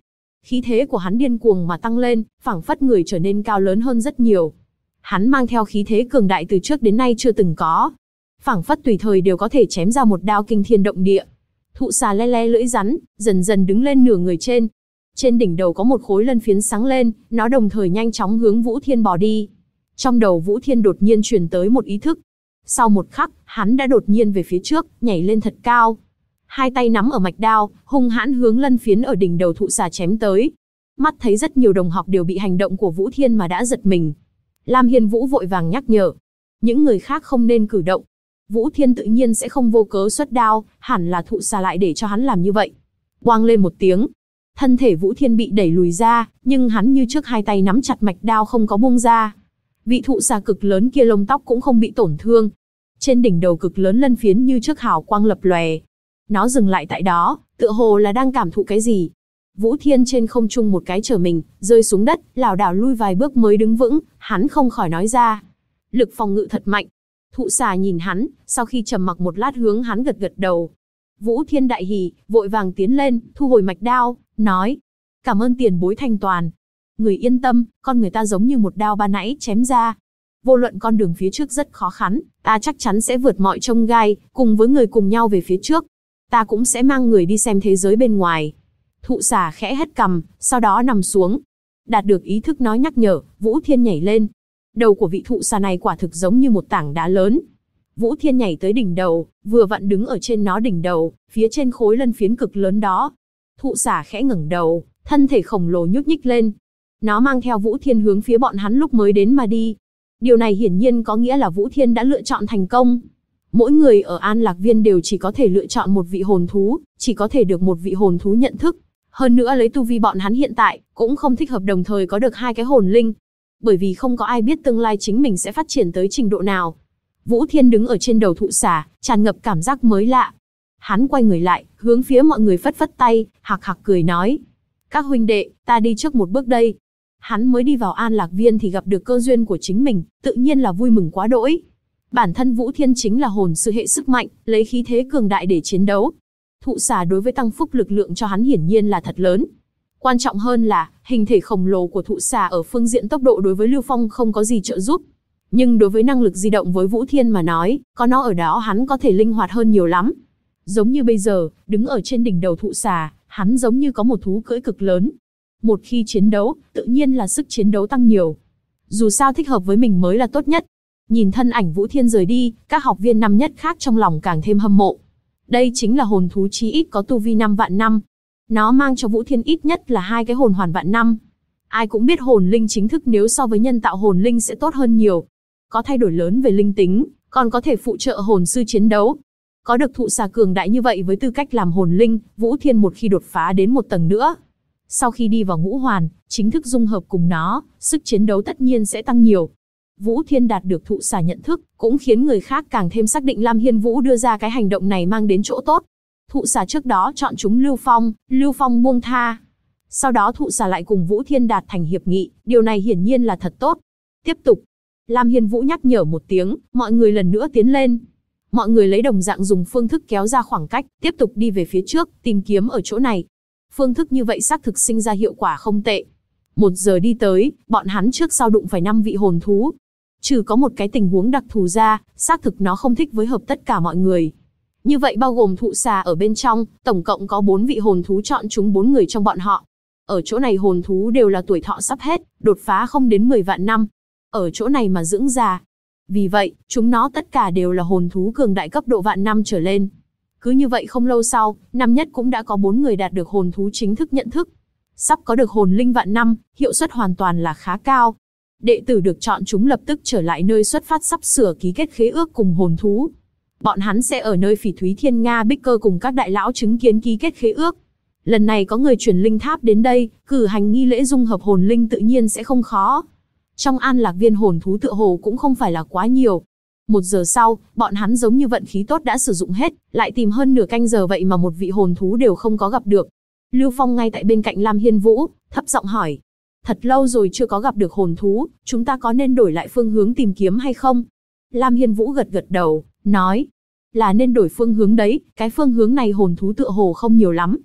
Khí thế của hắn điên cuồng mà tăng lên, phảng phất người trở nên cao lớn hơn rất nhiều. Hắn mang theo khí thế cường đại từ trước đến nay chưa từng có. Phảng phất tùy thời đều có thể chém ra một đao kinh thiên động địa. Thụ xà le le lưỡi rắn, dần dần đứng lên nửa người trên. Trên đỉnh đầu có một khối lân phiến sáng lên, nó đồng thời nhanh chóng hướng Vũ Thiên bò đi. Trong đầu Vũ Thiên đột nhiên truyền tới một ý thức. Sau một khắc, hắn đã đột nhiên về phía trước, nhảy lên thật cao. Hai tay nắm ở mạch đao, hung hãn hướng lân phiến ở đỉnh đầu thụ xà chém tới. Mắt thấy rất nhiều đồng học đều bị hành động của Vũ Thiên mà đã giật mình. Lam Hiên Vũ vội vàng nhắc nhở. Những người khác không nên cử động. Vũ Thiên tự nhiên sẽ không vô cớ xuất đao, hẳn là thụ xà lại để cho hắn làm như vậy. Oang lên một tiếng. Thân thể Vũ Thiên bị đẩy lùi ra, nhưng hắn như trước hai tay nắm chặt mạch đao không có buông ra. Vị thụ xà cực lớn kia lông tóc cũng không bị tổn thương. Trên đỉnh đầu cực lớn lân phiến như trước hào quang lập lòe. Nó dừng lại tại đó, tựa hồ là đang cảm thụ cái gì. Vũ Thiên trên không trung một cái trở mình, rơi xuống đất, lảo đảo lui vài bước mới đứng vững, hắn không khỏi nói ra. Lực phòng ngự thật mạnh. Thụ xà nhìn hắn, sau khi trầm mặc một lát hướng hắn gật gật đầu. Vũ Thiên đại hỉ, vội vàng tiến lên, thu hồi mạch đao, nói. Cảm ơn tiền bối thanh toàn. Người yên tâm, con người ta giống như một đao ban nãy chém ra. Vô luận con đường phía trước rất khó khăn, ta chắc chắn sẽ vượt mọi chông gai, cùng với người cùng nhau về phía trước. Ta cũng sẽ mang người đi xem thế giới bên ngoài. Thụ xà khẽ hất cằm, sau đó nằm xuống. Đạt được ý thức nói nhắc nhở, Vũ Thiên nhảy lên. Đầu của vị thụ xà này quả thực giống như một tảng đá lớn. Vũ Thiên nhảy tới đỉnh đầu, vừa vặn đứng ở trên nó đỉnh đầu, phía trên khối lân phiến cực lớn đó. Thụ xà khẽ ngẩng đầu, thân thể khổng lồ nhúc nhích lên. Nó mang theo Vũ Thiên hướng phía bọn hắn lúc mới đến mà đi. Điều này hiển nhiên có nghĩa là Vũ Thiên đã lựa chọn thành công. Mỗi người ở An Lạc Viên đều chỉ có thể lựa chọn một vị hồn thú, chỉ có thể được một vị hồn thú nhận thức. Hơn nữa lấy tu vi bọn hắn hiện tại, cũng không thích hợp đồng thời có được hai cái hồn linh. Bởi vì không có ai biết tương lai chính mình sẽ phát triển tới trình độ nào. Vũ Thiên đứng ở trên đầu thụ xà, tràn ngập cảm giác mới lạ. Hắn quay người lại, hướng phía mọi người phất phất tay, hạc hạc cười nói. Các huynh đệ, ta đi trước một bước đây. Hắn mới đi vào An Lạc Viên thì gặp được cơ duyên của chính mình, tự nhiên là vui mừng quá đỗi. Bản thân Vũ Thiên chính là hồn sư hệ sức mạnh, lấy khí thế cường đại để chiến đấu. Thụ xà đối với tăng phúc lực lượng cho hắn hiển nhiên là thật lớn. Quan trọng hơn là, hình thể khổng lồ của thụ xà ở phương diện tốc độ đối với Lưu Phong không có gì trợ giúp. Nhưng đối với năng lực di động với Vũ Thiên mà nói, có nó ở đó hắn có thể linh hoạt hơn nhiều lắm. Giống như bây giờ, đứng ở trên đỉnh đầu thụ xà, hắn giống như có một thú cưỡi cực lớn. Một khi chiến đấu, tự nhiên là sức chiến đấu tăng nhiều. Dù sao thích hợp với mình mới là tốt nhất. Nhìn thân ảnh Vũ Thiên rời đi, các học viên năm nhất khác trong lòng càng thêm hâm mộ. Đây chính là hồn thú chí ít có tu vi 5 vạn năm. Nó mang cho Vũ Thiên ít nhất là 2 cái hồn hoàn vạn năm. Ai cũng biết hồn linh chính thức nếu so với nhân tạo hồn linh sẽ tốt hơn nhiều. Có thay đổi lớn về linh tính, còn có thể phụ trợ hồn sư chiến đấu. Có được thụ xà cường đại như vậy với tư cách làm hồn linh, Vũ Thiên một khi đột phá đến một tầng nữa. Sau khi đi vào ngũ hoàn, chính thức dung hợp cùng nó, sức chiến đấu tất nhiên sẽ tăng nhiều. Vũ Thiên đạt được thụ xà nhận thức, cũng khiến người khác càng thêm xác định Lam Hiên Vũ đưa ra cái hành động này mang đến chỗ tốt. Thụ xà trước đó chọn chúng Lưu Phong buông tha. Sau đó thụ xà lại cùng Vũ Thiên đạt thành hiệp nghị, điều này hiển nhiên là thật tốt. Tiếp tục. Lam Hiên Vũ nhắc nhở một tiếng, mọi người lần nữa tiến lên. Mọi người lấy đồng dạng dùng phương thức kéo ra khoảng cách, tiếp tục đi về phía trước, tìm kiếm ở chỗ này. Phương thức như vậy xác thực sinh ra hiệu quả không tệ. 1 giờ đi tới, bọn hắn trước sau đụng phải 5 vị hồn thú. Trừ có một cái tình huống đặc thù ra, xác thực nó không thích với hợp tất cả mọi người. Như vậy bao gồm thụ xà ở bên trong, tổng cộng có 4 vị hồn thú chọn chúng 4 người trong bọn họ. Ở chỗ này hồn thú đều là tuổi thọ sắp hết, đột phá không đến 10 vạn năm. Ở chỗ này mà dưỡng già. Vì vậy, chúng nó tất cả đều là hồn thú cường đại cấp độ vạn năm trở lên. Cứ như vậy không lâu sau, năm nhất cũng đã có 4 người đạt được hồn thú chính thức nhận thức. Sắp có được hồn linh vạn năm, hiệu suất hoàn toàn là khá cao. Đệ tử được chọn chúng lập tức trở lại nơi xuất phát sắp sửa ký kết khế ước cùng hồn thú. Bọn hắn sẽ ở nơi Phỉ Thúy Thiên Nga Bích Cơ cùng các đại lão chứng kiến ký kết khế ước. Lần này có người chuyển linh tháp đến đây, cử hành nghi lễ dung hợp hồn linh tự nhiên sẽ không khó. Trong An Lạc Viên hồn thú tựa hồ cũng không phải là quá nhiều. 1 giờ sau, bọn hắn giống như vận khí tốt đã sử dụng hết, lại tìm hơn nửa canh giờ vậy mà một vị hồn thú đều không có gặp được. Lưu Phong ngay tại bên cạnh Lam Hiên Vũ, thấp giọng hỏi. Thật lâu rồi chưa có gặp được hồn thú, chúng ta có nên đổi lại phương hướng tìm kiếm hay không? Lam Hiên Vũ gật gật đầu, nói. Là nên đổi phương hướng đấy, cái phương hướng này hồn thú tựa hồ không nhiều lắm.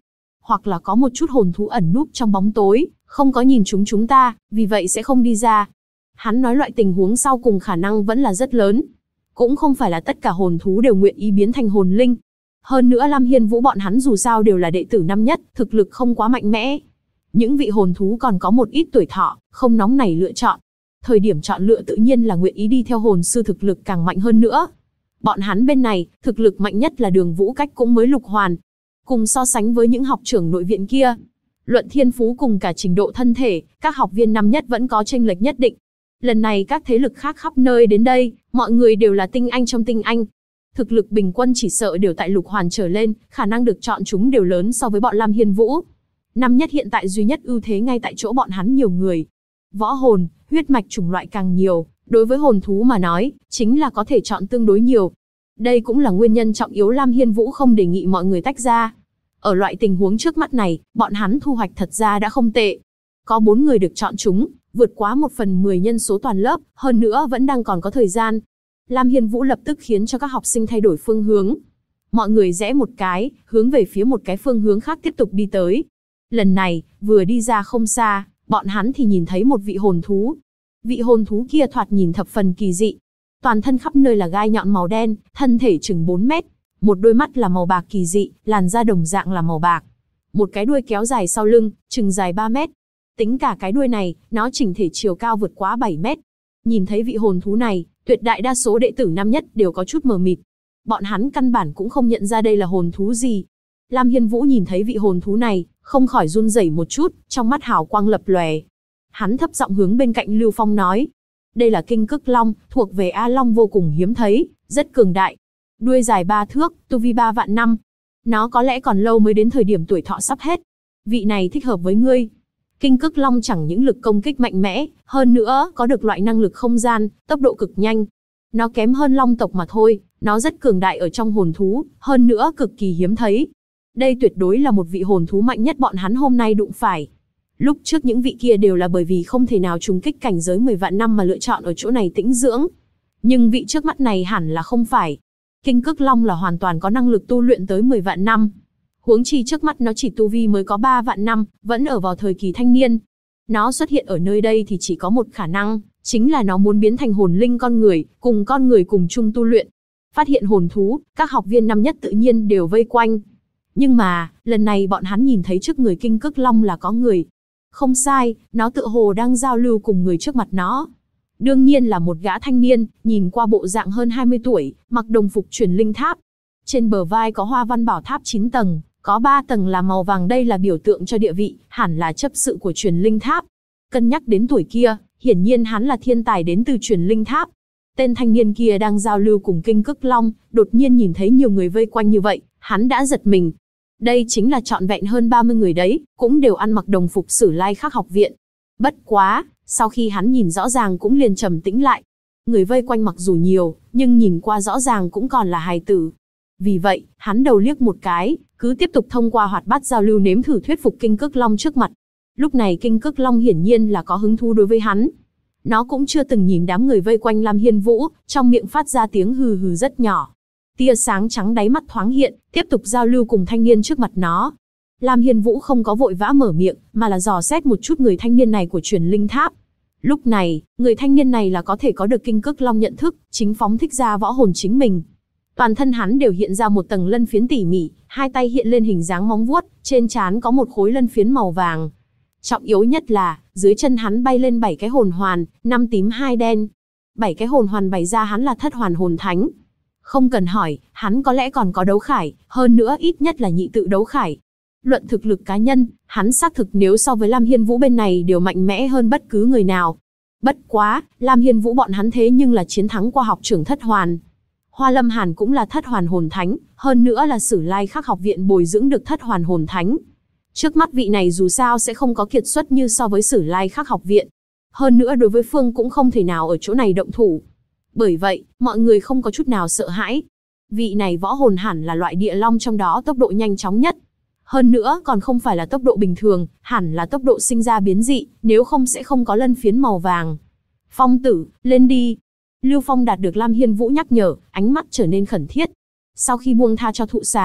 hoặc là có một chút hồn thú ẩn núp trong bóng tối, không có nhìn chúng ta, vì vậy sẽ không đi ra. Hắn nói loại tình huống sau cùng khả năng vẫn là rất lớn. Cũng không phải là tất cả hồn thú đều nguyện ý biến thành hồn linh. Hơn nữa Lam Hiên Vũ bọn hắn dù sao đều là đệ tử năm nhất, thực lực không quá mạnh mẽ. Những vị hồn thú còn có một ít tuổi thọ, không nóng nảy lựa chọn. Thời điểm chọn lựa tự nhiên là nguyện ý đi theo hồn sư thực lực càng mạnh hơn nữa. Bọn hắn bên này, thực lực mạnh nhất là Đường Vũ Cách cũng mới lục hoàn. Cùng so sánh với những học trưởng nội viện kia, luận thiên phú cùng cả trình độ thân thể, các học viên năm nhất vẫn có chênh lệch nhất định. Lần này các thế lực khác khắp nơi đến đây, mọi người đều là tinh anh trong tinh anh. Thực lực bình quân chỉ sợ đều tại lục hoàn trở lên, khả năng được chọn chúng đều lớn so với bọn Lam Hiên Vũ. Năm nhất hiện tại duy nhất ưu thế ngay tại chỗ bọn hắn nhiều người. Võ hồn, huyết mạch chủng loại càng nhiều, đối với hồn thú mà nói, chính là có thể chọn tương đối nhiều. Đây cũng là nguyên nhân trọng yếu Lam Hiên Vũ không đề nghị mọi người tách ra. Ở loại tình huống trước mắt này, bọn hắn thu hoạch thật ra đã không tệ. Có 4 người được chọn chúng, vượt quá 1/10 nhân số toàn lớp, hơn nữa vẫn đang còn có thời gian. Lam Hiên Vũ lập tức khiến cho các học sinh thay đổi phương hướng. Mọi người rẽ một cái, hướng về phía một cái phương hướng khác tiếp tục đi tới. Lần này, vừa đi ra không xa, bọn hắn thì nhìn thấy một vị hồn thú. Vị hồn thú kia thoạt nhìn thập phần kỳ dị. Toàn thân khắp nơi là gai nhọn màu đen, thân thể chừng 4 mét. Một đôi mắt là màu bạc kỳ dị, làn da đồng dạng là màu bạc. Một cái đuôi kéo dài sau lưng, chừng dài 3 mét. Tính cả cái đuôi này, nó chỉnh thể chiều cao vượt quá 7 mét. Nhìn thấy vị hồn thú này, tuyệt đại đa số đệ tử năm nhất đều có chút mờ mịt. Bọn hắn căn bản cũng không nhận ra đây là hồn thú gì. Lam Hiên Vũ nhìn thấy vị hồn thú này, không khỏi run rẩy một chút, trong mắt hào quang lập lòe. Hắn thấp giọng hướng bên cạnh Lưu Phong nói. Đây là Kinh Cức Long, thuộc về A Long vô cùng hiếm thấy, rất cường đại. Đuôi dài 3 thước, tu vi 3 vạn năm. Nó có lẽ còn lâu mới đến thời điểm tuổi thọ sắp hết. Vị này thích hợp với ngươi. Kinh Cức Long chẳng những lực công kích mạnh mẽ, hơn nữa có được loại năng lực không gian, tốc độ cực nhanh. Nó kém hơn Long tộc mà thôi, nó rất cường đại ở trong hồn thú, hơn nữa cực kỳ hiếm thấy. Đây tuyệt đối là một vị hồn thú mạnh nhất bọn hắn hôm nay đụng phải. Lúc trước những vị kia đều là bởi vì không thể nào trùng kích cảnh giới 10 vạn năm mà lựa chọn ở chỗ này tĩnh dưỡng. Nhưng vị trước mắt này hẳn là không phải. Kinh Cức Long là hoàn toàn có năng lực tu luyện tới 10 vạn năm. Huống chi trước mắt nó chỉ tu vi mới có 3 vạn năm, vẫn ở vào thời kỳ thanh niên. Nó xuất hiện ở nơi đây thì chỉ có một khả năng, chính là nó muốn biến thành hồn linh con người cùng chung tu luyện. Phát hiện hồn thú, các học viên năm nhất tự nhiên đều vây quanh. Nhưng mà, lần này bọn hắn nhìn thấy trước người Kinh Cức Long là có người. Không sai, nó tựa hồ đang giao lưu cùng người trước mặt nó. Đương nhiên là một gã thanh niên, nhìn qua bộ dạng hơn 20 tuổi, mặc đồng phục truyền linh tháp. Trên bờ vai có hoa văn bảo tháp 9 tầng, có 3 tầng là màu vàng, đây là biểu tượng cho địa vị, hẳn là chấp sự của truyền linh tháp. Cân nhắc đến tuổi kia, hiển nhiên hắn là thiên tài đến từ truyền linh tháp. Tên thanh niên kia đang giao lưu cùng Kinh Cức Long, đột nhiên nhìn thấy nhiều người vây quanh như vậy, hắn đã giật mình. Đây chính là trọn vẹn hơn 30 người đấy, cũng đều ăn mặc đồng phục Sử Lai Khắc học viện. Bất quá, sau khi hắn nhìn rõ ràng cũng liền trầm tĩnh lại. Người vây quanh mặc dù nhiều, nhưng nhìn qua rõ ràng cũng còn là hài tử. Vì vậy, hắn đầu liếc một cái, cứ tiếp tục thông qua hoạt bát giao lưu nếm thử thuyết phục Kinh Cức Long trước mặt. Lúc này Kinh Cức Long hiển nhiên là có hứng thú đối với hắn. Nó cũng chưa từng nhìn đám người vây quanh Lam Hiên Vũ, trong miệng phát ra tiếng hừ hừ rất nhỏ. Tia sáng trắng đáy mắt thoáng hiện, tiếp tục giao lưu cùng thanh niên trước mặt nó. Lam Hiên Vũ không có vội vã mở miệng, mà là dò xét một chút người thanh niên này của truyền linh tháp. Lúc này, người thanh niên này là có thể có được Kinh Cức Long nhận thức, chính phóng thích ra võ hồn chính mình. Toàn thân hắn đều hiện ra một tầng lân phiến tỉ mỉ, hai tay hiện lên hình dáng móng vuốt, trên trán có một khối lân phiến màu vàng. Trọng yếu nhất là, dưới chân hắn bay lên 7 cái hồn hoàn, 5 tím 2 đen. 7 cái hồn hoàn bày ra hắn là thất hoàn hồn thánh. Không cần hỏi, hắn có lẽ còn có đấu khải, hơn nữa ít nhất là nhị tự đấu khải. Luận thực lực cá nhân, hắn xác thực nếu so với Lam Hiên Vũ bên này đều mạnh mẽ hơn bất cứ người nào. Bất quá, Lam Hiên Vũ bọn hắn thế nhưng là chiến thắng qua học trưởng thất hoàn. Hoa Lâm Hàn cũng là thất hoàn hồn thánh, hơn nữa là Sử Lai Khắc học viện bồi dưỡng được thất hoàn hồn thánh. Trước mắt vị này dù sao sẽ không có kiệt xuất như so với Sử Lai Khắc học viện. Hơn nữa đối với phương cũng không thể nào ở chỗ này động thủ. Bởi vậy, mọi người không có chút nào sợ hãi. Vị này võ hồn hẳn là loại địa long trong đó tốc độ nhanh chóng nhất. Hơn nữa còn không phải là tốc độ bình thường, hẳn là tốc độ sinh ra biến dị, nếu không sẽ không có lân phiến màu vàng. Phong tử, lên đi. Lưu Phong đạt được Lam Hiên Vũ nhắc nhở, ánh mắt trở nên khẩn thiết. Sau khi buông tha cho thụ xà,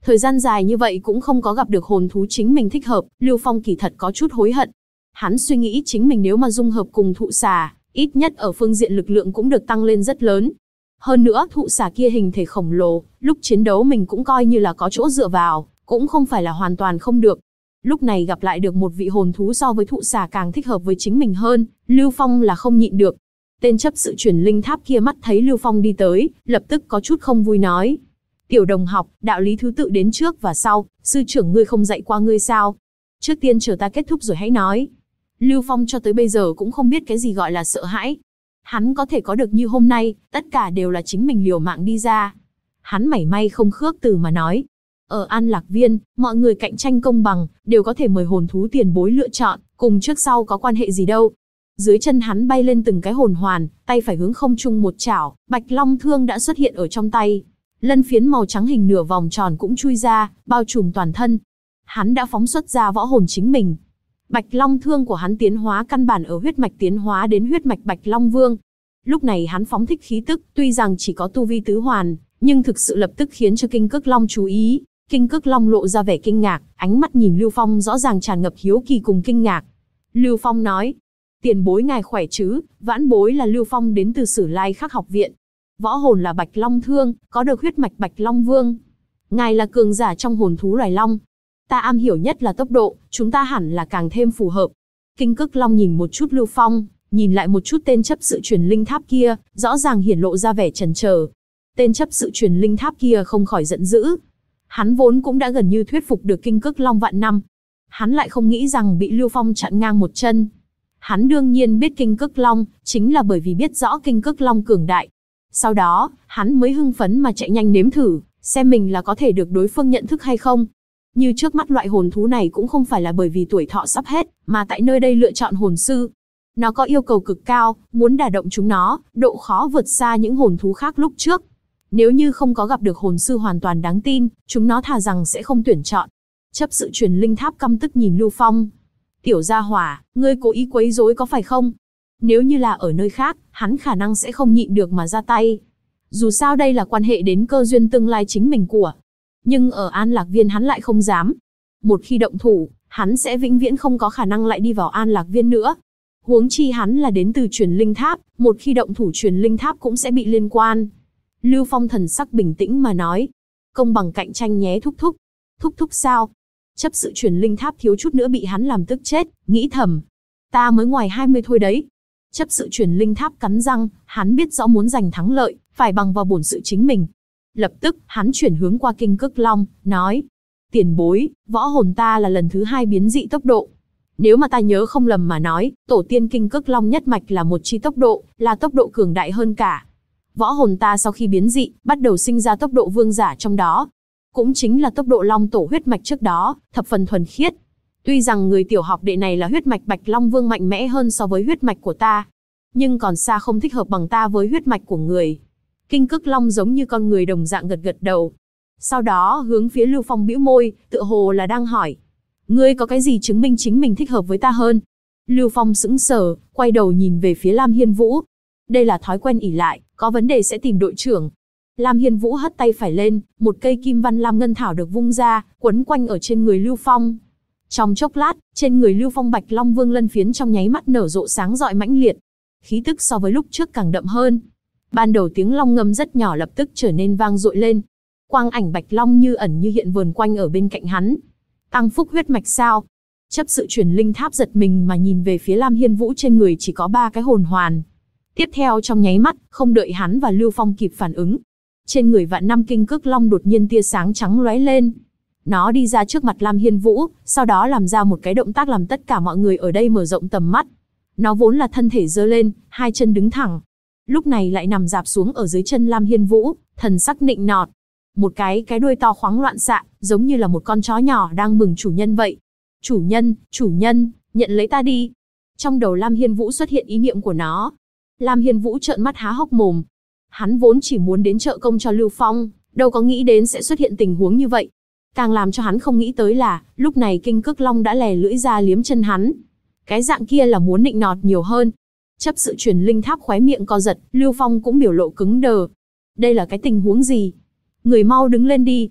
Thời gian dài như vậy cũng không có gặp được hồn thú chính mình thích hợp, Lưu Phong kỳ thật có chút hối hận. Hắn suy nghĩ chính mình nếu mà dung hợp cùng thụ xà, ít nhất ở phương diện lực lượng cũng được tăng lên rất lớn. Hơn nữa thụ xà kia hình thể khổng lồ, lúc chiến đấu mình cũng coi như là có chỗ dựa vào, cũng không phải là hoàn toàn không được. Lúc này gặp lại được một vị hồn thú so với thụ xà càng thích hợp với chính mình hơn, Lưu Phong là không nhịn được. Tên chấp sự truyền linh tháp kia mắt thấy Lưu Phong đi tới, lập tức có chút không vui nói. Tiểu đồng học, đạo lý thứ tự đến trước và sau, sư trưởng ngươi không dạy qua ngươi sao? Trước tiên chờ ta kết thúc rồi hãy nói. Lưu Phong cho tới bây giờ cũng không biết cái gì gọi là sợ hãi. Hắn có thể có được như hôm nay, tất cả đều là chính mình liều mạng đi ra. Hắn mảy may không khước từ mà nói. Ở An Lạc Viên, mọi người cạnh tranh công bằng, đều có thể mời hồn thú tiền bối lựa chọn, cùng trước sau có quan hệ gì đâu. Dưới chân hắn bay lên từng cái hồn hoàn, tay phải hướng không trung một chảo, Bạch Long thương đã xuất hiện ở trong tay. Lân phiến màu trắng hình nửa vòng tròn cũng chui ra, bao trùm toàn thân. Hắn đã phóng xuất ra võ hồn chính mình. Bạch Long thương của hắn tiến hóa căn bản ở huyết mạch tiến hóa đến huyết mạch Bạch Long Vương. Lúc này hắn phóng thích khí tức, tuy rằng chỉ có tu vi tứ hoàn, nhưng thực sự lập tức khiến cho Kinh Cước Long chú ý. Kinh Cước Long lộ ra vẻ kinh ngạc, ánh mắt nhìn Lưu Phong rõ ràng tràn ngập hiếu kỳ cùng kinh ngạc. Lưu Phong nói, tiền bối ngài khỏe chứ, vãn bối là Lưu Phong đến từ Sử Lai Khắc học viện. Võ hồn là Bạch Long Thương, có được huyết mạch Bạch Long Vương. Ngài là cường giả trong hồn thú loài long. Ta am hiểu nhất là tốc độ, chúng ta hẳn là càng thêm phù hợp. Kinh Cước Long nhìn một chút Lưu Phong, nhìn lại một chút tên chấp sự truyền linh tháp kia, rõ ràng hiển lộ ra vẻ chần chờ. Tên chấp sự truyền linh tháp kia không khỏi giận dữ. Hắn vốn cũng đã gần như thuyết phục được Kinh Cước Long vạn năm. Hắn lại không nghĩ rằng bị Lưu Phong chặn ngang một chân. Hắn đương nhiên biết Kinh Cước Long, chính là bởi vì biết rõ Kinh Cước Long cường đại. Sau đó, hắn mới hưng phấn mà chạy nhanh nếm thử, xem mình là có thể được đối phương nhận thức hay không. Như trước mắt loại hồn thú này cũng không phải là bởi vì tuổi thọ sắp hết, mà tại nơi đây lựa chọn hồn sư. Nó có yêu cầu cực cao, muốn đả động chúng nó, độ khó vượt xa những hồn thú khác lúc trước. Nếu như không có gặp được hồn sư hoàn toàn đáng tin, chúng nó thà rằng sẽ không tuyển chọn. Chấp sự truyền linh tháp căm tức nhìn Lưu Phong. Tiểu gia hỏa, ngươi cố ý quấy rối có phải không? Nếu như là ở nơi khác, hắn khả năng sẽ không nhịn được mà ra tay. Dù sao đây là quan hệ đến cơ duyên tương lai chính mình của. Nhưng ở An Lạc Viên hắn lại không dám. Một khi động thủ, hắn sẽ vĩnh viễn không có khả năng lại đi vào An Lạc Viên nữa. Huống chi hắn là đến từ truyền linh tháp, một khi động thủ truyền linh tháp cũng sẽ bị liên quan. Lưu Phong thần sắc bình tĩnh mà nói. Công bằng cạnh tranh nhé thúc thúc. Thúc thúc sao? Chấp sự truyền linh tháp thiếu chút nữa bị hắn làm tức chết, nghĩ thầm. Ta mới ngoài 20 thôi đấy. Chấp sự truyền linh tháp cắn răng, hắn biết rõ muốn giành thắng lợi, phải bằng vào bổn sự chính mình. Lập tức, hắn chuyển hướng qua Kinh Cước Long, nói. Tiền bối, võ hồn ta là lần thứ 2 biến dị tốc độ. Nếu mà ta nhớ không lầm mà nói, tổ tiên Kinh Cước Long nhất mạch là một chi tốc độ, là tốc độ cường đại hơn cả. Võ hồn ta sau khi biến dị, bắt đầu sinh ra tốc độ vương giả trong đó. Cũng chính là tốc độ long tổ huyết mạch trước đó, thập phần thuần khiết. Tuy rằng người tiểu học đệ này là huyết mạch Bạch Long Vương mạnh mẽ hơn so với huyết mạch của ta, nhưng còn xa không thích hợp bằng ta với huyết mạch của người. Kinh Cước Long giống như con người đồng dạng gật gật đầu. Sau đó hướng phía Lưu Phong bĩu môi, tựa hồ là đang hỏi. Ngươi có cái gì chứng minh chính mình thích hợp với ta hơn? Lưu Phong sững sờ, quay đầu nhìn về phía Lam Hiên Vũ. Đây là thói quen ỷ lại, có vấn đề sẽ tìm đội trưởng. Lam Hiên Vũ hất tay phải lên, một cây kim văn lam ngân thảo được vung ra, quấn quanh ở trên người Lưu Phong. Trong chốc lát, trên người Lưu Phong Bạch Long Vương lân phiến trong nháy mắt nở rộ sáng rọi mãnh liệt. Khí tức so với lúc trước càng đậm hơn. Ban đầu tiếng long ngâm rất nhỏ lập tức trở nên vang dội lên. Quang ảnh Bạch Long như ẩn như hiện vờn quanh ở bên cạnh hắn. Tăng phúc huyết mạch sao? Chấp sự truyền linh tháp giật mình mà nhìn về phía Lam Hiên Vũ, trên người chỉ có 3 cái hồn hoàn. Tiếp theo trong nháy mắt, không đợi hắn và Lưu Phong kịp phản ứng, trên người vạn năm Kinh Cước Long đột nhiên tia sáng trắng lóe lên. Nó đi ra trước mặt Lam Hiên Vũ, sau đó làm ra một cái động tác làm tất cả mọi người ở đây mở rộng tầm mắt. Nó vốn là thân thể giơ lên, 2 chân đứng thẳng. Lúc này lại nằm rạp xuống ở dưới chân Lam Hiên Vũ, thần sắc nịnh nọt. Một cái đuôi to khoáng loạn xạ, giống như là một con chó nhỏ đang mừng chủ nhân vậy. Chủ nhân, nhận lấy ta đi. Trong đầu Lam Hiên Vũ xuất hiện ý niệm của nó. Lam Hiên Vũ trợn mắt há hốc mồm. Hắn vốn chỉ muốn đến trợ công cho Lưu Phong, đâu có nghĩ đến sẽ xuất hiện tình huống như vậy. Càng làm cho hắn không nghĩ tới là, lúc này Kinh Cước Long đã lè lưỡi ra liếm chân hắn. Cái dạng kia là muốn nịnh nọt nhiều hơn. Chấp sự truyền linh tháp khóe miệng co giật, Lưu Phong cũng biểu lộ cứng đờ. Đây là cái tình huống gì? Người mau đứng lên đi.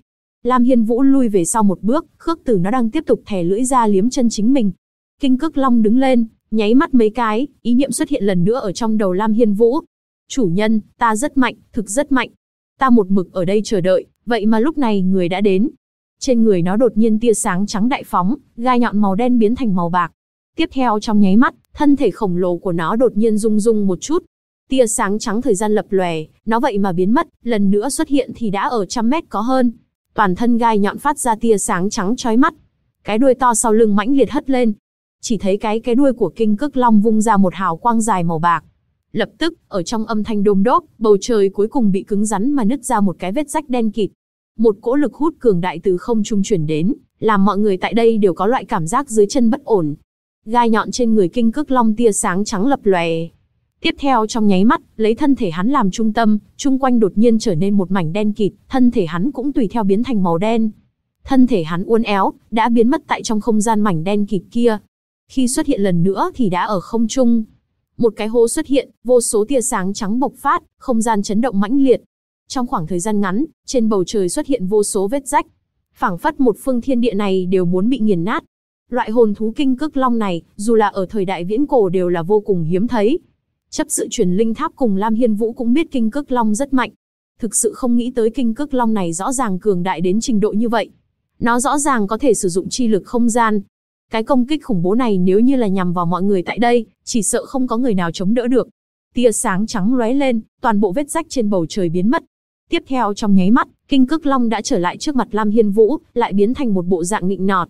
Lam Hiên Vũ lui về sau một bước, Khước Tử nó đang tiếp tục thè lưỡi ra liếm chân chính mình. Kinh Cước Long đứng lên, nháy mắt mấy cái, ý niệm xuất hiện lần nữa ở trong đầu Lam Hiên Vũ. Chủ nhân, ta rất mạnh, thực rất mạnh. Ta một mực ở đây chờ đợi, vậy mà lúc này người đã đến. Trên người nó đột nhiên tia sáng trắng đại phóng, gai nhọn màu đen biến thành màu bạc. Tiếp theo trong nháy mắt, thân thể khổng lồ của nó đột nhiên rung rung một chút. Tia sáng trắng thời gian lập lòe, nó vậy mà biến mất, lần nữa xuất hiện thì đã ở 100 mét có hơn. Toàn thân gai nhọn phát ra tia sáng trắng chói mắt. Cái đuôi to sau lưng mãnh liệt hất lên. Chỉ thấy cái đuôi của Kinh Cước Long vung ra một hào quang dài màu bạc. Lập tức, ở trong âm thanh đôm đốp, bầu trời cuối cùng bị cứng rắn mà nứt ra một cái vết rách đen kịt. Một cỗ lực hút cường đại từ không trung chuyển đến, làm mọi người tại đây đều có loại cảm giác dưới chân bất ổn. Gai nhọn trên người Kinh Cước Long tia sáng trắng lập lòe. Tiếp theo trong nháy mắt, lấy thân thể hắn làm trung tâm, chung quanh đột nhiên trở nên một mảnh đen kịt, thân thể hắn cũng tùy theo biến thành màu đen. Thân thể hắn uốn éo, đã biến mất tại trong không gian mảnh đen kịt kia. Khi xuất hiện lần nữa thì đã ở không trung. Một cái hố xuất hiện, vô số tia sáng trắng bộc phát, không gian chấn động mãnh liệt. Trong khoảng thời gian ngắn, trên bầu trời xuất hiện vô số vết rách. Phảng phất một phương thiên địa này đều muốn bị nghiền nát. Loại hồn thú Kinh Cước Long này, dù là ở thời đại viễn cổ đều là vô cùng hiếm thấy. Chấp sự truyền linh tháp cùng Lam Hiên Vũ cũng biết Kinh Cước Long rất mạnh. Thực sự không nghĩ tới Kinh Cước Long này rõ ràng cường đại đến trình độ như vậy. Nó rõ ràng có thể sử dụng chi lực không gian. Cái công kích khủng bố này nếu như là nhằm vào mọi người tại đây, chỉ sợ không có người nào chống đỡ được. Tia sáng trắng lóe lên, toàn bộ vết rách trên bầu trời biến mất. Tiếp theo trong nháy mắt, Kinh Cước Long đã trở lại trước mặt Lam Hiên Vũ, lại biến thành một bộ dạng nịnh nọt.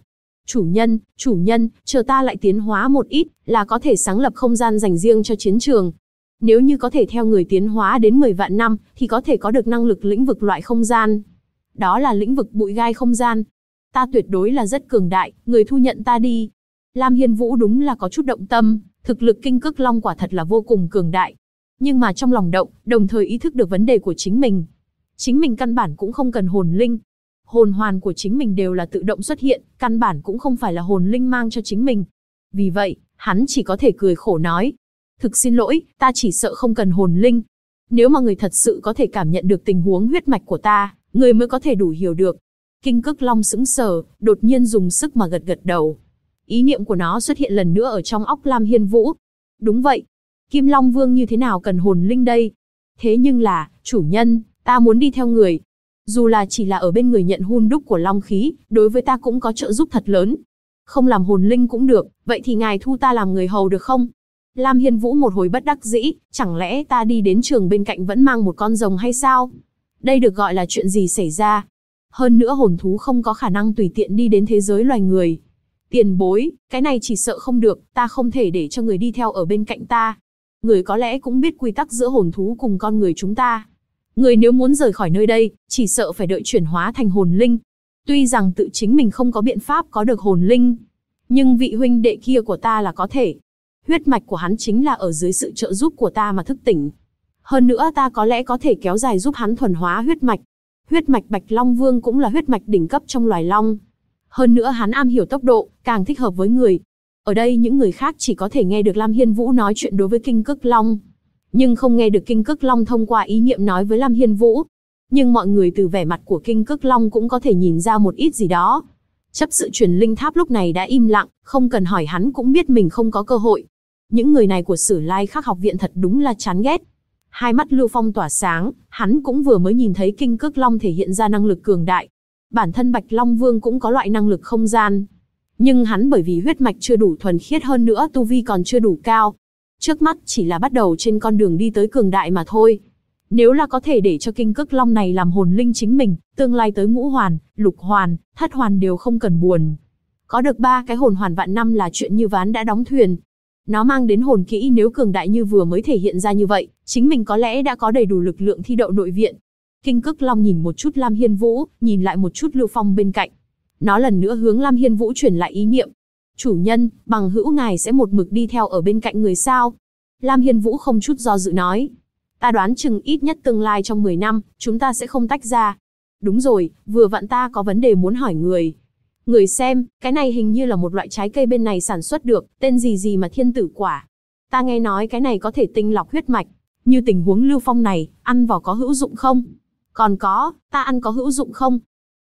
Chủ nhân, chờ ta lại tiến hóa một ít, là có thể sáng lập không gian dành riêng cho chiến trường. Nếu như có thể theo người tiến hóa đến 10 vạn năm, thì có thể có được năng lực lĩnh vực loại không gian. Đó là lĩnh vực bụi gai không gian. Ta tuyệt đối là rất cường đại, người thu nhận ta đi. Lam Hiên Vũ đúng là có chút động tâm, thực lực Kinh Cước Long quả thật là vô cùng cường đại. Nhưng mà trong lòng động, đồng thời ý thức được vấn đề của chính mình. Chính mình căn bản cũng không cần hồn linh. Hồn hoàn của chính mình đều là tự động xuất hiện, căn bản cũng không phải là hồn linh mang cho chính mình. Vì vậy, hắn chỉ có thể cười khổ nói. Thực xin lỗi, ta chỉ sợ không cần hồn linh. Nếu mà người thật sự có thể cảm nhận được tình huống huyết mạch của ta, người mới có thể đủ hiểu được. Kinh Cước Long sững sờ, đột nhiên dùng sức mà gật gật đầu. Ý niệm của nó xuất hiện lần nữa ở trong óc Lam Hiên Vũ. Đúng vậy. Kim Long Vương như thế nào cần hồn linh đây? Thế nhưng là, chủ nhân, ta muốn đi theo người. Dù là chỉ là ở bên người nhận hun đúc của long khí, đối với ta cũng có trợ giúp thật lớn. Không làm hồn linh cũng được, vậy thì ngài thu ta làm người hầu được không? Lam Hiên Vũ một hồi bất đắc dĩ, chẳng lẽ ta đi đến trường bên cạnh vẫn mang một con rồng hay sao? Đây được gọi là chuyện gì xảy ra? Hơn nữa hồn thú không có khả năng tùy tiện đi đến thế giới loài người. Tiền bối, cái này chỉ sợ không được, ta không thể để cho người đi theo ở bên cạnh ta. Người có lẽ cũng biết quy tắc giữa hồn thú cùng con người chúng ta. Người nếu muốn rời khỏi nơi đây, chỉ sợ phải đợi chuyển hóa thành hồn linh. Tuy rằng tự chính mình không có biện pháp có được hồn linh, nhưng vị huynh đệ kia của ta là có thể. Huyết mạch của hắn chính là ở dưới sự trợ giúp của ta mà thức tỉnh. Hơn nữa ta có lẽ có thể kéo dài giúp hắn thuần hóa huyết mạch. Huyết mạch Bạch Long Vương cũng là huyết mạch đỉnh cấp trong loài long. Hơn nữa hắn am hiểu tốc độ, càng thích hợp với người. Ở đây những người khác chỉ có thể nghe được Lam Hiên Vũ nói chuyện đối với Kinh Cước Long, nhưng không nghe được Kinh Cước Long thông qua ý niệm nói với Lam Hiên Vũ. Nhưng mọi người từ vẻ mặt của Kinh Cước Long cũng có thể nhìn ra một ít gì đó. Chấp sự truyền linh tháp lúc này đã im lặng, không cần hỏi hắn cũng biết mình không có cơ hội. Những người này của Sử Lai Khắc học viện thật đúng là chán ghét. Hai mắt Lưu Phong tỏa sáng, hắn cũng vừa mới nhìn thấy Kinh Cước Long thể hiện ra năng lực cường đại. Bản thân Bạch Long Vương cũng có loại năng lực không gian. Nhưng hắn bởi vì huyết mạch chưa đủ thuần khiết, hơn nữa tu vi còn chưa đủ cao. Trước mắt chỉ là bắt đầu trên con đường đi tới cường đại mà thôi. Nếu là có thể để cho Kinh Cước Long này làm hồn linh chính mình, tương lai tới ngũ hoàn, lục hoàn, thất hoàn đều không cần buồn. Có được 3 cái hồn hoàn vạn năm là chuyện như ván đã đóng thuyền. Nó mang đến hồn kỹ nếu cường đại như vừa mới thể hiện ra như vậy, chính mình có lẽ đã có đầy đủ lực lượng thi đậu nội viện. Kinh Cước Long nhìn một chút Lam Hiên Vũ, nhìn lại một chút Lưu Phong bên cạnh. Nó lần nữa hướng Lam Hiên Vũ truyền lại ý niệm. Chủ nhân, bằng hữu ngài sẽ một mực đi theo ở bên cạnh người sao? Lam Hiên Vũ không chút do dự nói. Ta đoán chừng ít nhất tương lai trong 10 năm, chúng ta sẽ không tách ra. Đúng rồi, vừa vặn ta có vấn đề muốn hỏi người. Người xem, cái này hình như là một loại trái cây bên này sản xuất được, tên gì mà thiên tử quả. Ta nghe nói cái này có thể tinh lọc huyết mạch. Như tình huống Lưu Phong này, ăn vào có hữu dụng không? Còn có, ta ăn có hữu dụng không?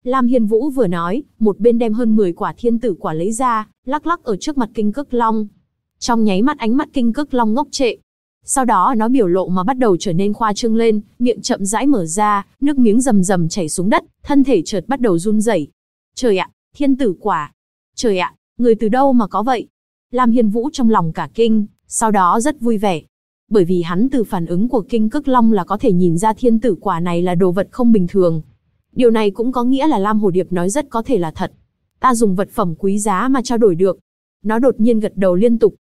Lam Hiên Vũ vừa nói, một bên đem hơn 10 quả thiên tử quả lấy ra, lắc lắc ở trước mặt Kinh Cức Long. Trong nháy mắt ánh mắt Kinh Cức Long ngốc trệ. Sau đó nó biểu lộ mà bắt đầu trở nên khoa trương lên, miệng chậm rãi mở ra, nước miếng rầm rầm chảy xuống đất, thân thể chợt bắt đầu run rẩy. Trời ạ, thiên tử quả! Trời ạ, người từ đâu mà có vậy? Lam Hiên Vũ trong lòng cả kinh, sau đó rất vui vẻ. Bởi vì hắn từ phản ứng của Kinh Cức Long là có thể nhìn ra thiên tử quả này là đồ vật không bình thường. Điều này cũng có nghĩa là Lam Hồ Điệp nói rất có thể là thật. Ta dùng vật phẩm quý giá mà trao đổi được. Nó đột nhiên gật đầu liên tục.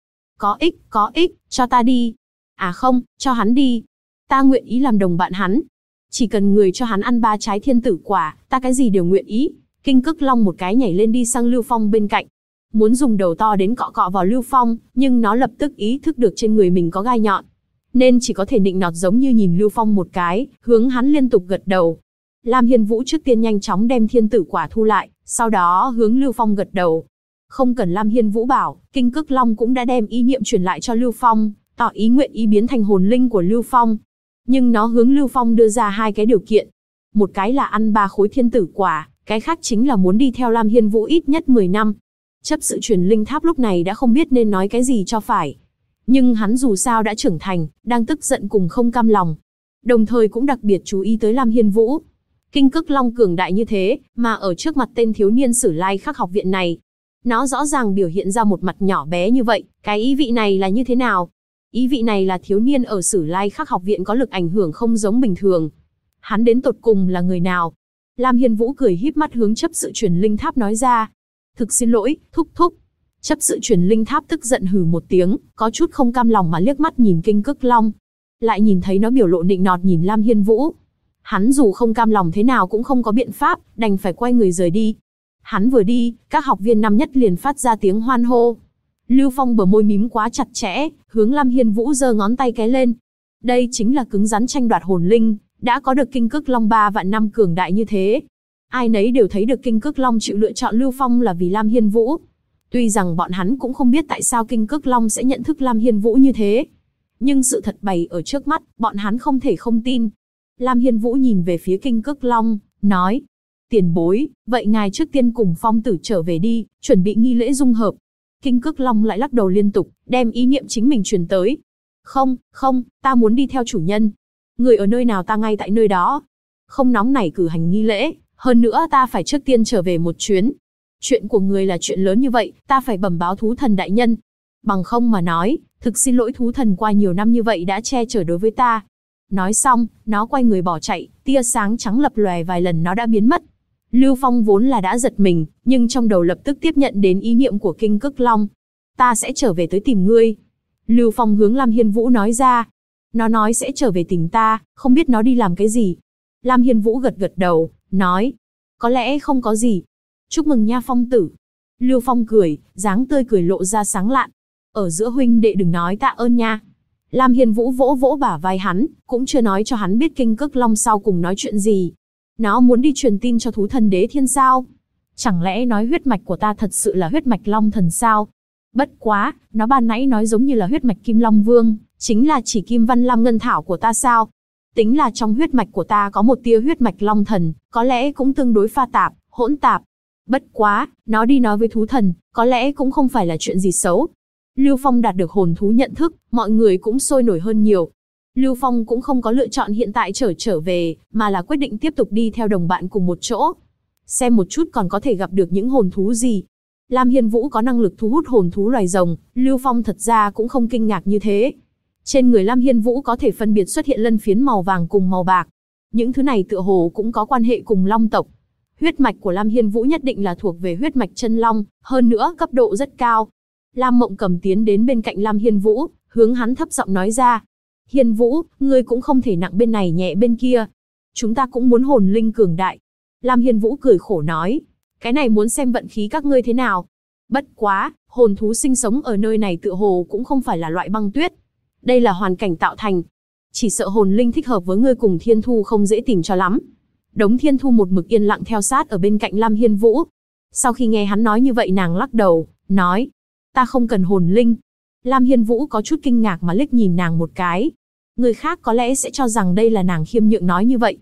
Có ích, cho ta đi. À không, cho hắn đi. Ta nguyện ý làm đồng bạn hắn. Chỉ cần người cho hắn ăn 3 trái thiên tử quả, ta cái gì đều nguyện ý. Kinh Cức Long một cái nhảy lên đi sang Lưu Phong bên cạnh. Muốn dùng đầu to đến cọ cọ vào Lưu Phong, nhưng nó lập tức ý thức được trên người mình có gai nhọn. Nên chỉ có thể nịnh nọt giống như nhìn Lưu Phong một cái, hướng hắn liên tục gật đầu. Lam Hiên Vũ trước tiên nhanh chóng đem thiên tử quả thu lại, sau đó hướng Lưu Phong gật đầu. Không cần Lam Hiên Vũ bảo, Kinh Cức Long cũng đã đem ý niệm truyền lại cho Lưu Phong, tỏ ý nguyện ý biến thành hồn linh của Lưu Phong. Nhưng nó hướng Lưu Phong đưa ra 2 cái điều kiện. Một cái là ăn 3 khối thiên tử quả, cái khác chính là muốn đi theo Lam Hiên Vũ ít nhất 10 năm. Chấp sự truyền linh tháp lúc này đã không biết nên nói cái gì cho phải. Nhưng hắn dù sao đã trưởng thành, đang tức giận cùng không cam lòng. Đồng thời cũng đặc biệt chú ý tới Lam Hiên Vũ. Kinh Cức Long cường đại như thế, mà ở trước mặt tên thiếu niên Sử Lai Khắc học viện này. Nó rõ ràng biểu hiện ra một mặt nhỏ bé như vậy, cái ý vị này là như thế nào? Ý vị này là thiếu niên ở Sử Lai Khắc học viện có lực ảnh hưởng không giống bình thường. Hắn đến tột cùng là người nào? Lam Hiên Vũ cười híp mắt hướng chấp sự truyền linh tháp nói ra. Thực xin lỗi, thúc thúc. Chấp sự truyền linh tháp tức giận hừ một tiếng, có chút không cam lòng mà liếc mắt nhìn Kinh Cức Long. Lại nhìn thấy nó biểu lộ nịnh nọt nhìn Lam Hiên Vũ. Hắn dù không cam lòng thế nào cũng không có biện pháp, đành phải quay người rời đi. Hắn vừa đi, các học viên năm nhất liền phát ra tiếng hoan hô. Lưu Phong bờ môi mím quá chặt chẽ, hướng Lam Hiên Vũ giơ ngón tay cái lên. Đây chính là cứng rắn tranh đoạt hồn linh, đã có được Kinh Cức Long 3 vạn năm cường đại như thế. Ai nấy đều thấy được Kinh Cức Long chịu lựa chọn Lưu Phong là vì Lam Hiên Vũ. Tuy rằng bọn hắn cũng không biết tại sao Kinh Cức Long sẽ nhận thức Lam Hiên Vũ như thế. Nhưng sự thật bày ở trước mắt, bọn hắn không thể không tin. Lam Hiên Vũ nhìn về phía Kinh Cức Long, nói. Tiền bối, vậy ngài trước tiên cùng Phong tử trở về đi, chuẩn bị nghi lễ dung hợp. Kinh Cức Long lại lắc đầu liên tục, đem ý niệm chính mình truyền tới. Không, ta muốn đi theo chủ nhân. Người ở nơi nào ta ngay tại nơi đó. Không nóng nảy cử hành nghi lễ, hơn nữa ta phải trước tiên trở về một chuyến. Chuyện của người là chuyện lớn như vậy, ta phải bẩm báo thú thần đại nhân. Bằng không mà nói, thực xin lỗi thú thần qua nhiều năm như vậy đã che chở đối với ta. Nói xong, nó quay người bỏ chạy, tia sáng trắng lập lòe vài lần nó đã biến mất. Lưu Phong vốn là đã giật mình, nhưng trong đầu lập tức tiếp nhận đến ý niệm của Kinh Cức Long. Ta sẽ trở về tới tìm ngươi. Lưu Phong hướng Lam Hiên Vũ nói ra. Nó nói sẽ trở về tìm ta, không biết nó đi làm cái gì. Lam Hiên Vũ gật gật đầu, nói. Có lẽ không có gì. Chúc mừng nha Phong tử. Lưu Phong cười, dáng tươi cười lộ ra sáng lạn. Ở giữa huynh đệ đừng nói tạ ơn nha. Lam Hiên Vũ vỗ vỗ bả vai hắn, cũng chưa nói cho hắn biết Kinh Cức Long sau cùng nói chuyện gì. Nó muốn đi truyền tin cho thú thần đế thiên sao? Chẳng lẽ nói huyết mạch của ta thật sự là huyết mạch Long thần sao? Bất quá, nó ban nãy nói giống như là huyết mạch Kim Long Vương, chính là chỉ Kim Văn Lam Ngân Thảo của ta sao? Tính là trong huyết mạch của ta có một tia huyết mạch Long thần, có lẽ cũng tương đối pha tạp, hỗn tạp. Bất quá, nó đi nói với thú thần, có lẽ cũng không phải là chuyện gì xấu. Lưu Phong đạt được hồn thú nhận thức, mọi người cũng sôi nổi hơn nhiều. Lưu Phong cũng không có lựa chọn hiện tại trở về, mà là quyết định tiếp tục đi theo đồng bạn cùng một chỗ. Xem một chút còn có thể gặp được những hồn thú gì. Lam Hiên Vũ có năng lực thu hút hồn thú loài rồng, Lưu Phong thật ra cũng không kinh ngạc như thế. Trên người Lam Hiên Vũ có thể phân biệt xuất hiện lân phiến màu vàng cùng màu bạc. Những thứ này tựa hồ cũng có quan hệ cùng Long tộc. Huyết mạch của Lam Hiên Vũ nhất định là thuộc về huyết mạch chân long, hơn nữa cấp độ rất cao. Lam Mộng Cầm tiến đến bên cạnh Lam Hiên Vũ, hướng hắn thấp giọng nói ra. Hiên Vũ, ngươi cũng không thể nặng bên này nhẹ bên kia. Chúng ta cũng muốn hồn linh cường đại. Lam Hiên Vũ cười khổ nói. Cái này muốn xem vận khí các ngươi thế nào. Bất quá, hồn thú sinh sống ở nơi này tựa hồ cũng không phải là loại băng tuyết. Đây là hoàn cảnh tạo thành. Chỉ sợ hồn linh thích hợp với ngươi cùng Thiên Thu không dễ tìm cho lắm. Đống Thiên Thu một mực yên lặng theo sát ở bên cạnh Lam Hiên Vũ. Sau khi nghe hắn nói như vậy nàng lắc đầu, nói. Ta không cần hồn linh. Lam Hiên Vũ có chút kinh ngạc mà liếc nhìn nàng một cái. Người khác có lẽ sẽ cho rằng đây là nàng khiêm nhượng nói như vậy.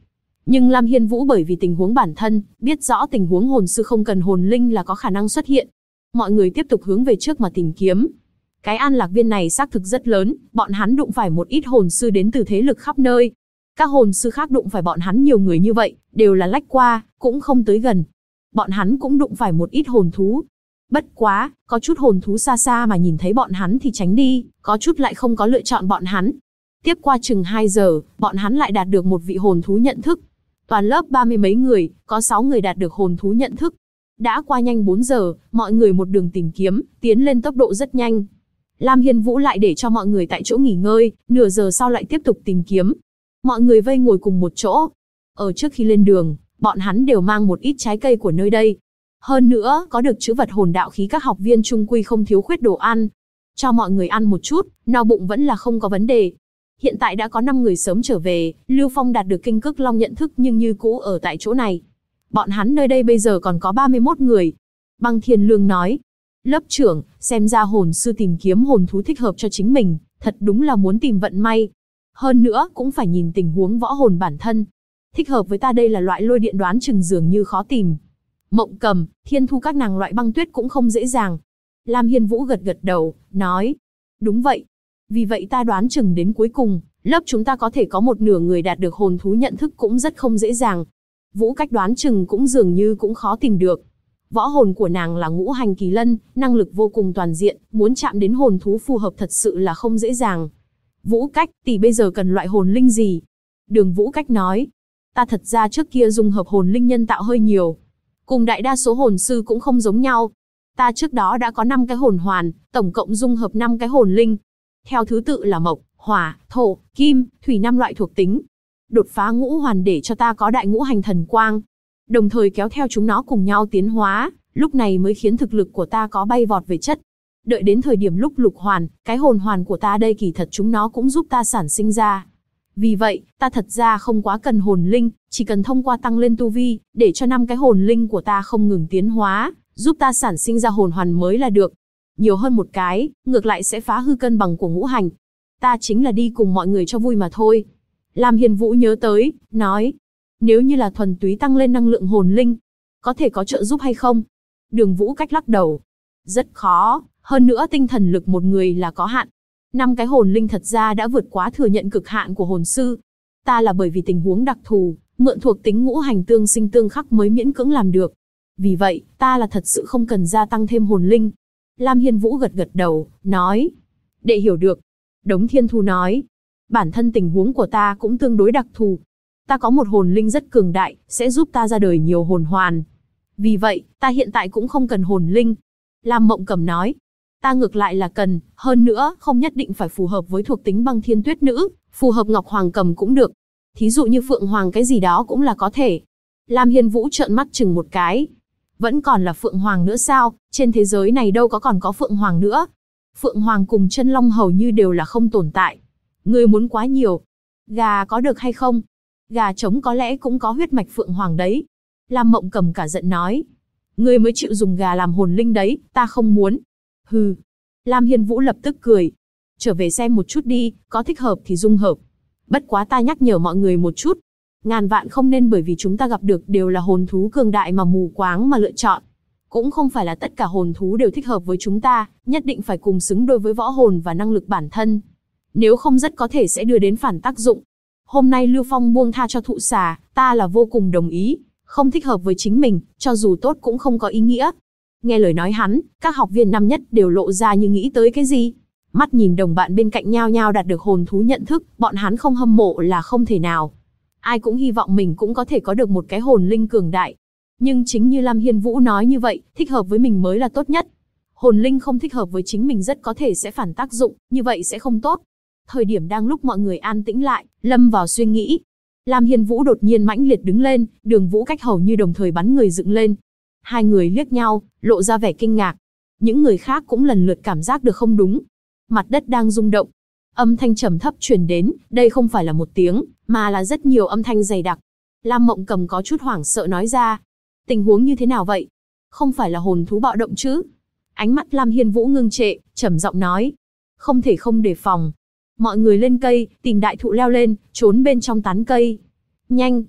Nhưng Lam Hiên Vũ bởi vì tình huống bản thân, biết rõ tình huống hồn sư không cần hồn linh là có khả năng xuất hiện. Mọi người tiếp tục hướng về trước mà tìm kiếm. Cái an lạc viên này xác thực rất lớn, bọn hắn đụng phải một ít hồn sư đến từ thế lực khắp nơi. Các hồn sư khác đụng phải bọn hắn nhiều người như vậy, đều là lách qua, cũng không tới gần. Bọn hắn cũng đụng phải một ít hồn thú. Bất quá, có chút hồn thú xa xa mà nhìn thấy bọn hắn thì tránh đi, có chút lại không có lựa chọn bọn hắn. Tiếp qua chừng 2 giờ, bọn hắn lại đạt được một vị hồn thú nhận thức. Toàn lớp 30 mấy người, có 6 người đạt được hồn thú nhận thức. Đã qua nhanh 4 giờ, mọi người một đường tìm kiếm, tiến lên tốc độ rất nhanh. Lam Hiên Vũ lại để cho mọi người tại chỗ nghỉ ngơi, nửa giờ sau lại tiếp tục tìm kiếm. Mọi người vây ngồi cùng một chỗ. Ở trước khi lên đường, bọn hắn đều mang một ít trái cây của nơi đây. Hơn nữa, có được trữ vật hồn đạo khí các học viên trung quy không thiếu khuyết đồ ăn. Cho mọi người ăn một chút, no bụng vẫn là không có vấn đề. Hiện tại đã có 5 người sớm trở về, Lưu Phong đạt được kinh cức long nhận thức nhưng như cũ ở tại chỗ này. Bọn hắn nơi đây bây giờ còn có 31 người. Băng Thiên Lương nói, lớp trưởng, xem ra hồn sư tìm kiếm hồn thú thích hợp cho chính mình, thật đúng là muốn tìm vận may. Hơn nữa, cũng phải nhìn tình huống võ hồn bản thân. Thích hợp với ta đây là loại lôi điện đoán chừng dường như khó tìm. Mộng Cầm, Thiên Thu các nàng loại băng tuyết cũng không dễ dàng. Lam Hiên Vũ gật gật đầu, nói, đúng vậy. Vì vậy ta đoán chừng đến cuối cùng, lớp chúng ta có thể có một nửa người đạt được hồn thú nhận thức cũng rất không dễ dàng. Vũ cách đoán chừng cũng dường như cũng khó tìm được. Võ hồn của nàng là ngũ hành kỳ lân, năng lực vô cùng toàn diện, muốn chạm đến hồn thú phù hợp thật sự là không dễ dàng. Vũ cách, tỷ bây giờ cần loại hồn linh gì? Đường Vũ cách nói, ta thật ra trước kia dung hợp hồn linh nhân tạo hơi nhiều. Cùng đại đa số hồn sư cũng không giống nhau. Ta trước đó đã có 5 cái hồn hoàn, tổng cộng dung hợp 5 cái hồn linh. Theo thứ tự là mộc, hỏa, thổ, kim, thủy 5 loại thuộc tính. Đột phá ngũ hoàn để cho ta có đại ngũ hành thần quang. Đồng thời kéo theo chúng nó cùng nhau tiến hóa, lúc này mới khiến thực lực của ta có bay vọt về chất. Đợi đến thời điểm lúc lục hoàn, cái hồn hoàn của ta đây kỳ thật chúng nó cũng giúp ta sản sinh ra. Vì vậy, ta thật ra không quá cần hồn linh, chỉ cần thông qua tăng lên tu vi, để cho 5 cái hồn linh của ta không ngừng tiến hóa, giúp ta sản sinh ra hồn hoàn mới là được. Nhiều hơn một cái, ngược lại sẽ phá hư cân bằng của ngũ hành. Ta chính là đi cùng mọi người cho vui mà thôi. Lam Hiên Vũ nhớ tới, nói, nếu như là thuần túy tăng lên năng lượng hồn linh, có thể có trợ giúp hay không? Đường Vũ cách lắc đầu. Rất khó, hơn nữa tinh thần lực một người là có hạn. 5 cái hồn linh thật ra đã vượt quá thừa nhận cực hạn của hồn sư. Ta là bởi vì tình huống đặc thù, mượn thuộc tính ngũ hành tương sinh tương khắc mới miễn cưỡng làm được. Vì vậy, ta là thật sự không cần gia tăng thêm hồn linh. Lam Hiên Vũ gật gật đầu, nói. Đệ hiểu được. Đống Thiên Thu nói. Bản thân tình huống của ta cũng tương đối đặc thù. Ta có một hồn linh rất cường đại, sẽ giúp ta ra đời nhiều hồn hoàn. Vì vậy, ta hiện tại cũng không cần hồn linh. Lam Mộng Cầm nói. Ta ngược lại là cần, hơn nữa, không nhất định phải phù hợp với thuộc tính băng thiên tuyết nữ, phù hợp Ngọc Hoàng Cầm cũng được. Thí dụ như Phượng Hoàng cái gì đó cũng là có thể. Lam Hiên Vũ trợn mắt chừng một cái. Vẫn còn là Phượng Hoàng nữa sao, trên thế giới này đâu có còn có Phượng Hoàng nữa. Phượng Hoàng cùng chân long hầu như đều là không tồn tại. Ngươi muốn quá nhiều. Gà có được hay không? Gà trống có lẽ cũng có huyết mạch Phượng Hoàng đấy. Lam Mộng Cầm cả giận nói. Ngươi mới chịu dùng gà làm hồn linh đấy, ta không muốn. Hừ. Lam Hiên Vũ lập tức cười. Trở về xem một chút đi, có thích hợp thì dung hợp. Bất quá ta nhắc nhở mọi người một chút. Ngàn vạn không nên bởi vì chúng ta gặp được đều là hồn thú cường đại mà mù quáng mà lựa chọn. Cũng không phải là tất cả hồn thú đều thích hợp với chúng ta, nhất định phải cùng xứng đôi với võ hồn và năng lực bản thân. Nếu không rất có thể sẽ đưa đến phản tác dụng. Hôm nay Lưu Phong buông tha cho thụ xà, ta là vô cùng đồng ý. Không thích hợp với chính mình, cho dù tốt cũng không có ý nghĩa. Nghe lời nói hắn, các học viên năm nhất đều lộ ra như nghĩ tới cái gì. Mắt nhìn đồng bạn bên cạnh nhao nhao đạt được hồn thú nhận thức, bọn hắn không hâm mộ là không thể nào. Ai cũng hy vọng mình cũng có thể có được một cái hồn linh cường đại. Nhưng chính như Lam Hiên Vũ nói như vậy, thích hợp với mình mới là tốt nhất. Hồn linh không thích hợp với chính mình rất có thể sẽ phản tác dụng, như vậy sẽ không tốt. Thời điểm đang lúc mọi người an tĩnh lại, lâm vào suy nghĩ. Lam Hiên Vũ đột nhiên mãnh liệt đứng lên, Đường Vũ cách hầu như đồng thời bắn người dựng lên. Hai người liếc nhau, lộ ra vẻ kinh ngạc. Những người khác cũng lần lượt cảm giác được không đúng. Mặt đất đang rung động. Âm thanh trầm thấp truyền đến, đây không phải là một tiếng, mà là rất nhiều âm thanh dày đặc. Lam Mộng Cầm có chút hoảng sợ nói ra. Tình huống như thế nào vậy? Không phải là hồn thú bạo động chứ? Ánh mắt Lam Hiên Vũ ngưng trệ, trầm giọng nói. Không thể không đề phòng. Mọi người lên cây, tìm đại thụ leo lên, trốn bên trong tán cây. Nhanh!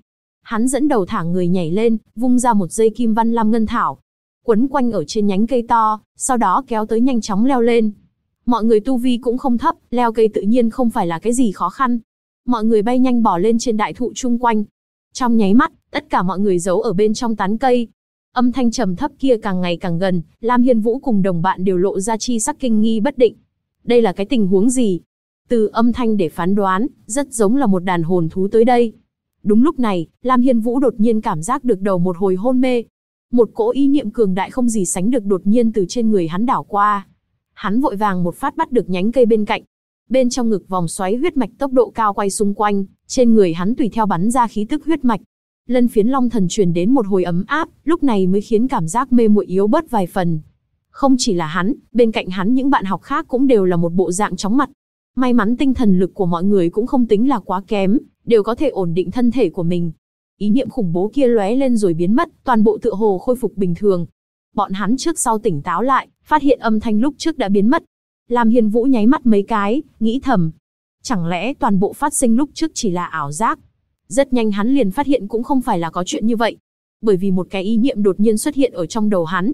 Hắn dẫn đầu thả người nhảy lên, vung ra một dây kim văn lam ngân thảo, quấn quanh ở trên nhánh cây to, sau đó kéo tới nhanh chóng leo lên. Mọi người tu vi cũng không thấp, leo cây tự nhiên không phải là cái gì khó khăn. Mọi người bay nhanh bò lên trên đại thụ chung quanh. Trong nháy mắt, tất cả mọi người giấu ở bên trong tán cây. Âm thanh trầm thấp kia càng ngày càng gần, Lam Hiên Vũ cùng đồng bạn đều lộ ra chi sắc kinh nghi bất định. Đây là cái tình huống gì? Từ âm thanh để phán đoán, rất giống là một đàn hồn thú tới đây. Đúng lúc này, Lam Hiên Vũ đột nhiên cảm giác được đầu một hồi hôn mê. Một cỗ ý niệm cường đại không gì sánh được đột nhiên từ trên người hắn đảo qua. Hắn vội vàng một phát bắt được nhánh cây bên cạnh. Bên trong ngực vòng xoáy huyết mạch tốc độ cao quay xung quanh, trên người hắn tùy theo bắn ra khí tức huyết mạch. Lân phiến long thần truyền đến một hồi ấm áp, lúc này mới khiến cảm giác mê muội yếu bớt vài phần. Không chỉ là hắn, bên cạnh hắn những bạn học khác cũng đều là một bộ dạng chóng mặt. May mắn tinh thần lực của mọi người cũng không tính là quá kém, đều có thể ổn định thân thể của mình. Ý niệm khủng bố kia lóe lên rồi biến mất, toàn bộ tựa hồ khôi phục bình thường. Bọn hắn trước sau tỉnh táo lại, phát hiện âm thanh lúc trước đã biến mất. Lam Hiên Vũ nháy mắt mấy cái, nghĩ thầm. Chẳng lẽ toàn bộ phát sinh lúc trước chỉ là ảo giác? Rất nhanh hắn liền phát hiện cũng không phải là có chuyện như vậy. Bởi vì một cái ý niệm đột nhiên xuất hiện ở trong đầu hắn.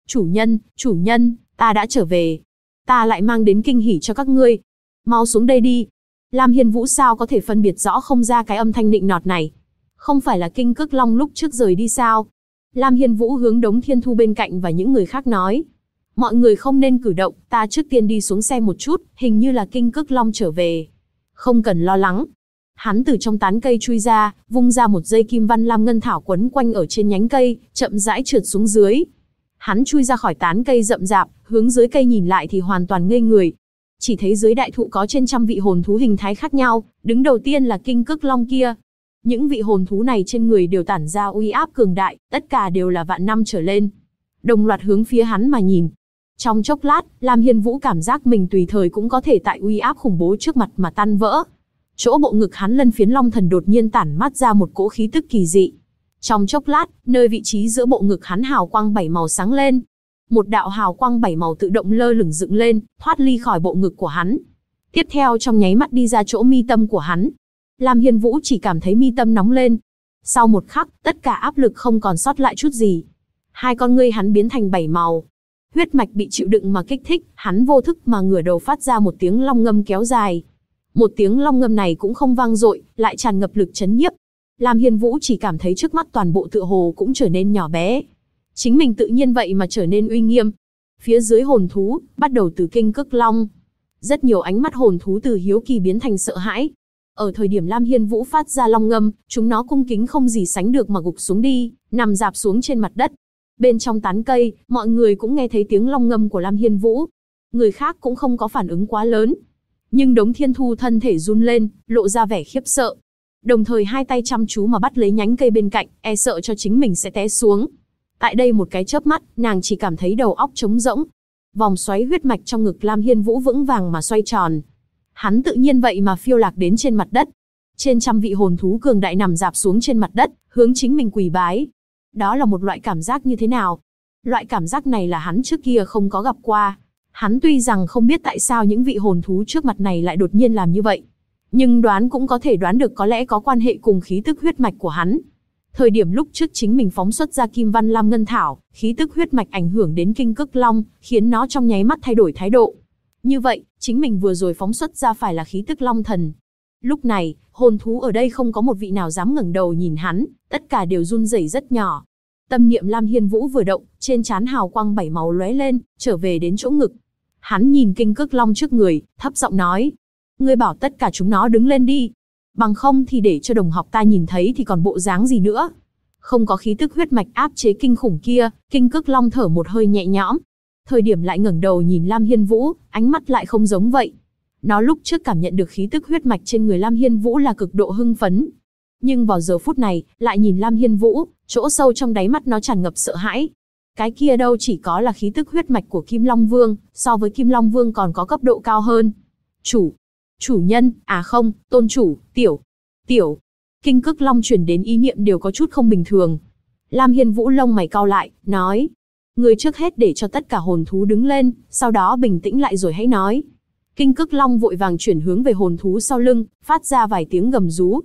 Chủ nhân, ta đã trở về. Ta lại mang đến kinh hỉ cho các ngươi. Mau xuống đây đi. Lam Hiên Vũ sao có thể phân biệt rõ không ra cái âm thanh nịnh nọt này? Không phải là Kinh Cức Long lúc trước rời đi sao? Lam Hiên Vũ hướng Đống Thiên Thu bên cạnh và những người khác nói. Mọi người không nên cử động, ta trước tiên đi xuống xe một chút, hình như là Kinh Cức Long trở về. Không cần lo lắng. Hắn từ trong tán cây chui ra, vung ra một dây kim văn lam ngân thảo quấn quanh ở trên nhánh cây, chậm rãi trượt xuống dưới. Hắn chui ra khỏi tán cây rậm rạp, hướng dưới cây nhìn lại thì hoàn toàn ngây người. Chỉ thấy dưới đại thụ có trên trăm vị hồn thú hình thái khác nhau, đứng đầu tiên là Kinh Cức Long kia. Những vị hồn thú này trên người đều tản ra uy áp cường đại, tất cả đều là vạn năm trở lên. Đồng loạt hướng phía hắn mà nhìn. Trong chốc lát, Lam Hiên Vũ cảm giác mình tùy thời cũng có thể tại uy áp khủng bố trước mặt mà tan vỡ. Chỗ bộ ngực hắn lân phiến long thần đột nhiên tản mát ra một cỗ khí tức kỳ dị. Trong chốc lát, nơi vị trí giữa bộ ngực hắn hào quang 7 màu sáng lên. Một đạo hào quang 7 màu tự động lơ lửng dựng lên, thoát ly khỏi bộ ngực của hắn. Tiếp theo trong nháy mắt đi ra chỗ mi tâm của hắn. Lam Hiên Vũ chỉ cảm thấy mi tâm nóng lên. Sau một khắc, tất cả áp lực không còn sót lại chút gì. Hai con ngươi hắn biến thành 7 màu. Huyết mạch bị chịu đựng mà kích thích, hắn vô thức mà ngửa đầu phát ra một tiếng long ngâm kéo dài. Một tiếng long ngâm này cũng không vang dội, lại tràn ngập lực chấn nhiếp. Lam Hiên Vũ chỉ cảm thấy trước mắt toàn bộ tựa hồ cũng trở nên nhỏ bé. Chính mình tự nhiên vậy mà trở nên uy nghiêm. Phía dưới hồn thú, bắt đầu từ Kinh Cức Long. Rất nhiều ánh mắt hồn thú từ hiếu kỳ biến thành sợ hãi. Ở thời điểm Lam Hiên Vũ phát ra long ngâm, chúng nó cung kính không gì sánh được mà gục xuống đi, nằm rạp xuống trên mặt đất. Bên trong tán cây, mọi người cũng nghe thấy tiếng long ngâm của Lam Hiên Vũ. Người khác cũng không có phản ứng quá lớn. Nhưng Đống Thiên Thu thân thể run lên, lộ ra vẻ khiếp sợ. Đồng thời hai tay chăm chú mà bắt lấy nhánh cây bên cạnh, e sợ cho chính mình sẽ té xuống. Tại đây một cái chớp mắt, nàng chỉ cảm thấy đầu óc trống rỗng. Vòng xoáy huyết mạch trong ngực Lam Hiên Vũ vững vàng mà xoay tròn. Hắn tự nhiên vậy mà phiêu lạc đến trên mặt đất. Trên trăm vị hồn thú cường đại nằm rạp xuống trên mặt đất, hướng chính mình quỳ bái. Đó là một loại cảm giác như thế nào? Loại cảm giác này là hắn trước kia không có gặp qua. Hắn tuy rằng không biết tại sao những vị hồn thú trước mặt này lại đột nhiên làm như vậy. Nhưng đoán cũng có thể đoán được có lẽ có quan hệ cùng khí tức huyết mạch của hắn. Thời điểm lúc trước chính mình phóng xuất ra Kim Văn Lam Ngân Thảo, khí tức huyết mạch ảnh hưởng đến Kinh Cức Long, khiến nó trong nháy mắt thay đổi thái độ. Như vậy, chính mình vừa rồi phóng xuất ra phải là khí tức Long Thần. Lúc này, hồn thú ở đây không có một vị nào dám ngẩng đầu nhìn hắn, tất cả đều run rẩy rất nhỏ. Tâm niệm Lam Hiên Vũ vừa động, trên trán hào quang 7 màu lóe lên, trở về đến chỗ ngực. Hắn nhìn Kinh Cức Long trước người, thấp giọng nói: "Ngươi bảo tất cả chúng nó đứng lên đi, bằng không thì để cho đồng học ta nhìn thấy thì còn bộ dáng gì nữa." Không có khí tức huyết mạch áp chế kinh khủng kia, Kinh Cức Long thở một hơi nhẹ nhõm. Thời điểm lại ngẩng đầu nhìn Lam Hiên Vũ, ánh mắt lại không giống vậy. Nó lúc trước cảm nhận được khí tức huyết mạch trên người Lam Hiên Vũ là cực độ hưng phấn. Nhưng vào giờ phút này, lại nhìn Lam Hiên Vũ, chỗ sâu trong đáy mắt nó tràn ngập sợ hãi. Cái kia đâu chỉ có là khí tức huyết mạch của Kim Long Vương, so với Kim Long Vương còn có cấp độ cao hơn. Chủ nhân, à không, tôn chủ, tiểu. Kinh Cức Long truyền đến ý niệm đều có chút không bình thường. Lam Hiên Vũ lông mày cau lại, nói: "Ngươi trước hết để cho tất cả hồn thú đứng lên, sau đó bình tĩnh lại rồi hãy nói." Kinh Cức Long vội vàng chuyển hướng về hồn thú sau lưng, phát ra vài tiếng gầm rú.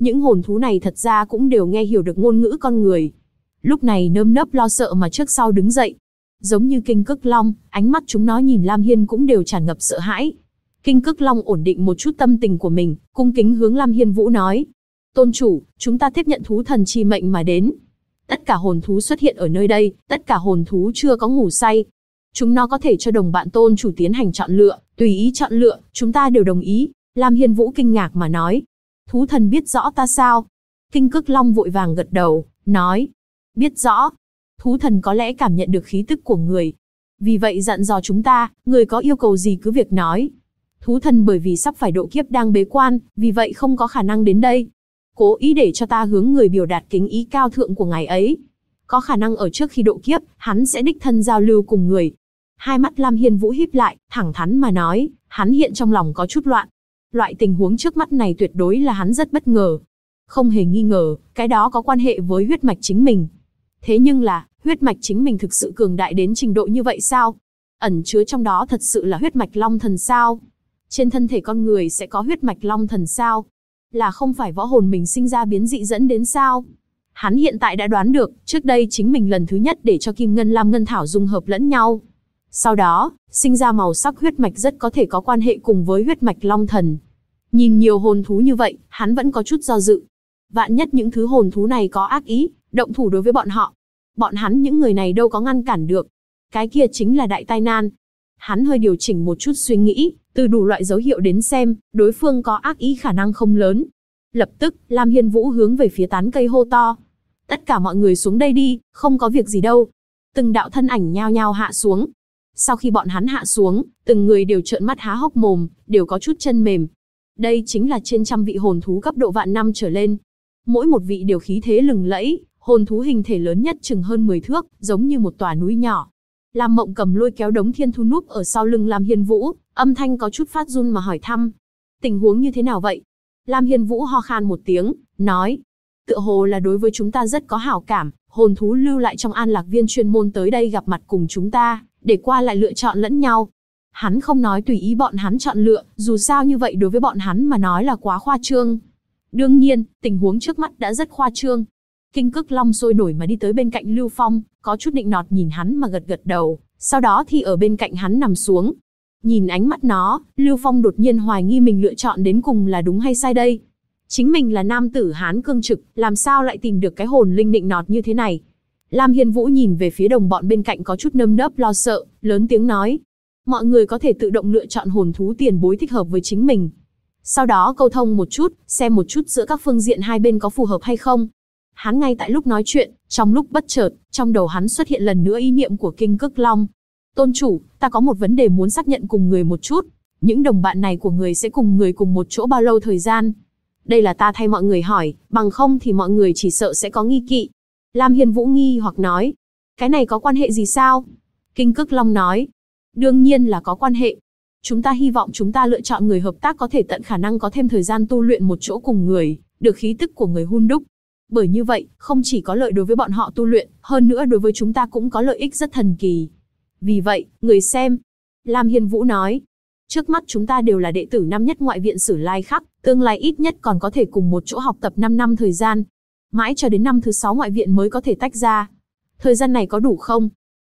Những hồn thú này thật ra cũng đều nghe hiểu được ngôn ngữ con người. Lúc này nơm nớp lo sợ mà trước sau đứng dậy. Giống như Kinh Cức Long, ánh mắt chúng nó nhìn Lam Hiên cũng đều tràn ngập sợ hãi. Kinh Cức Long ổn định một chút tâm tình của mình, cung kính hướng Lam Hiên Vũ nói. Tôn chủ, chúng ta tiếp nhận thú thần chi mệnh mà đến. Tất cả hồn thú xuất hiện ở nơi đây, tất cả hồn thú chưa có ngủ say. Chúng nó có thể cho đồng bạn tôn chủ tiến hành chọn lựa, tùy ý chọn lựa, chúng ta đều đồng ý. Lam Hiên Vũ kinh ngạc mà nói. Thú thần biết rõ ta sao? Kinh Cức Long vội vàng gật đầu, nói. Biết rõ. Thú thần có lẽ cảm nhận được khí tức của người. Vì vậy dặn dò chúng ta, người có yêu cầu gì cứ việc nói. Thú thần bởi vì sắp phải độ kiếp đang bế quan, vì vậy không có khả năng đến đây. Cố ý để cho ta hướng người biểu đạt kính ý cao thượng của ngài ấy. Có khả năng ở trước khi độ kiếp, hắn sẽ đích thân giao lưu cùng người. Hai mắt Lam Hiên Vũ híp lại, thẳng thắn mà nói, hắn hiện trong lòng có chút loạn. Loại tình huống trước mắt này tuyệt đối là hắn rất bất ngờ. Không hề nghi ngờ, cái đó có quan hệ với huyết mạch chính mình. Thế nhưng là, huyết mạch chính mình thực sự cường đại đến trình độ như vậy sao? Ẩn chứa trong đó thật sự là huyết mạch long thần sao? Trên thân thể con người sẽ có huyết mạch long thần sao? Là không phải võ hồn mình sinh ra biến dị dẫn đến sao? Hắn hiện tại đã đoán được, trước đây chính mình lần thứ nhất để cho Kim Ngân Lam Ngân Thảo dung hợp lẫn nhau. Sau đó, sinh ra màu sắc huyết mạch rất có thể có quan hệ cùng với huyết mạch long thần. Nhìn nhiều hồn thú như vậy, hắn vẫn có chút do dự. Vạn nhất những thứ hồn thú này có ác ý, động thủ đối với bọn họ. Bọn hắn những người này đâu có ngăn cản được. Cái kia chính là đại tai nan. Hắn hơi điều chỉnh một chút suy nghĩ, từ đủ loại dấu hiệu đến xem, đối phương có ác ý khả năng không lớn. Lập tức, Lam Hiên Vũ hướng về phía tán cây hô to. Tất cả mọi người xuống đây đi, không có việc gì đâu. Từng đạo thân ảnh nhao nhao hạ xuống. Sau khi bọn hắn hạ xuống, từng người đều trợn mắt há hốc mồm, đều có chút chân mềm. Đây chính là trên trăm vị hồn thú cấp độ vạn năm trở lên. Mỗi một vị đều khí thế lừng lẫy, hồn thú hình thể lớn nhất chừng hơn 10 thước, giống như một tòa núi nhỏ. Lam Mộng Cầm lôi kéo Đống Thiên Thu núp ở sau lưng Lam Hiên Vũ, âm thanh có chút phát run mà hỏi thăm. Tình huống như thế nào vậy? Lam Hiên Vũ ho khan một tiếng, nói. Tựa hồ là đối với chúng ta rất có hảo cảm, hồn thú lưu lại trong An Lạc Viên chuyên môn tới đây gặp mặt cùng chúng ta, để qua lại lựa chọn lẫn nhau. Hắn không nói tùy ý bọn hắn chọn lựa, dù sao như vậy đối với bọn hắn mà nói là quá khoa trương. Đương nhiên, tình huống trước mắt đã rất khoa trương. Kinh Cức Long sôi nổi mà đi tới bên cạnh Lưu Phong, có chút nịnh nọt nhìn hắn mà gật gật đầu, sau đó thì ở bên cạnh hắn nằm xuống. Nhìn ánh mắt nó, Lưu Phong đột nhiên hoài nghi mình lựa chọn đến cùng là đúng hay sai đây. Chính mình là nam tử Hán cương trực, làm sao lại tìm được cái hồn linh nịnh nọt như thế này. Lam Hiên Vũ nhìn về phía đồng bọn bên cạnh có chút nơm nớp lo sợ, lớn tiếng nói. Mọi người có thể tự động lựa chọn hồn thú tiền bối thích hợp với chính mình. Sau đó câu thông một chút, xem một chút giữa các phương diện hai bên có phù hợp hay không. Hắn ngay tại lúc nói chuyện, trong lúc bất chợt, trong đầu hắn xuất hiện lần nữa ý niệm của Kinh Cức Long. Tôn chủ, ta có một vấn đề muốn xác nhận cùng người một chút. Những đồng bạn này của người sẽ cùng người cùng một chỗ bao lâu thời gian? Đây là ta thay mọi người hỏi, bằng không thì mọi người chỉ sợ sẽ có nghi kỵ. Lam Hiên Vũ nghi hoặc nói. Cái này có quan hệ gì sao? Kinh Cức Long nói. Đương nhiên là có quan hệ. Chúng ta hy vọng chúng ta lựa chọn người hợp tác có thể tận khả năng có thêm thời gian tu luyện một chỗ cùng người, được khí tức của người hun đúc. Bởi như vậy, không chỉ có lợi đối với bọn họ tu luyện, hơn nữa đối với chúng ta cũng có lợi ích rất thần kỳ. Vì vậy, người xem. Lam Hiên Vũ nói. Trước mắt chúng ta đều là đệ tử năm nhất ngoại viện Sử Lai Khắc, tương lai ít nhất còn có thể cùng một chỗ học tập 5 năm thời gian. Mãi cho đến năm thứ 6 ngoại viện mới có thể tách ra. Thời gian này có đủ không?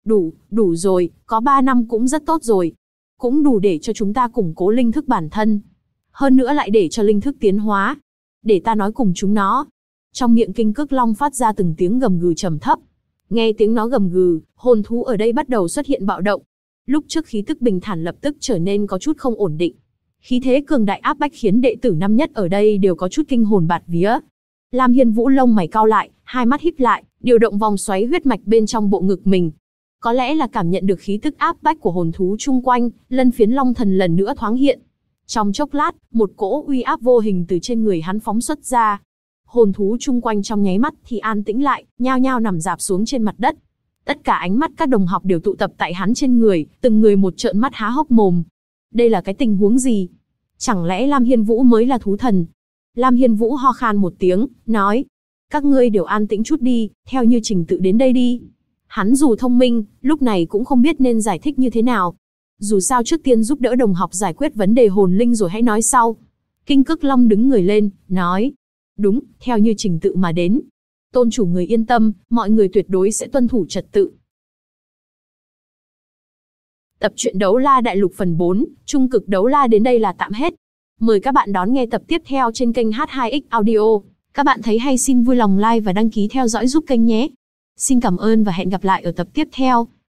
Đủ rồi, có 3 năm cũng rất tốt rồi. Cũng đủ để cho chúng ta củng cố linh thức bản thân. Hơn nữa lại để cho linh thức tiến hóa. Để ta nói cùng chúng nó. Trong miệng Kinh Cức Long phát ra từng tiếng gầm gừ trầm thấp. Nghe tiếng nó gầm gừ, hồn thú ở đây bắt đầu xuất hiện bạo động. Lúc trước khí tức bình thản lập tức trở nên có chút không ổn định. Khí thế cường đại áp bách khiến đệ tử năm nhất ở đây đều có chút kinh hồn bạt vía. Lam Hiên Vũ lông mày cau lại, hai mắt híp lại, điều động vòng xoáy huyết mạch bên trong bộ ngực mình. Có lẽ là cảm nhận được khí tức áp bách của hồn thú chung quanh, lân phiến long thần lần nữa thoáng hiện. Trong chốc lát, một cỗ uy áp vô hình từ trên người hắn phóng xuất ra. Hồn thú chung quanh trong nháy mắt thì an tĩnh lại, nhao nhao nằm rạp xuống trên mặt đất. Tất cả ánh mắt các đồng học đều tụ tập tại hắn trên người, từng người một trợn mắt há hốc mồm. Đây là cái tình huống gì? Chẳng lẽ Lam Hiên Vũ mới là thú thần? Lam Hiên Vũ ho khan một tiếng, nói. Các ngươi đều an tĩnh chút đi, theo như trình tự đến đây đi. Hắn dù thông minh, lúc này cũng không biết nên giải thích như thế nào. Dù sao trước tiên giúp đỡ đồng học giải quyết vấn đề hồn linh rồi hãy nói sau. Kinh Cức Long đứng người lên, nói. Đúng, theo như trình tự mà đến. Tôn chủ người yên tâm, mọi người tuyệt đối sẽ tuân thủ trật tự. Tập truyện Đấu La Đại Lục phần 4, Trung cực Đấu La đến đây là tạm hết. Mời các bạn đón nghe tập tiếp theo trên kênh H2X Audio. Các bạn thấy hay xin vui lòng like và đăng ký theo dõi giúp kênh nhé. Xin cảm ơn và hẹn gặp lại ở tập tiếp theo.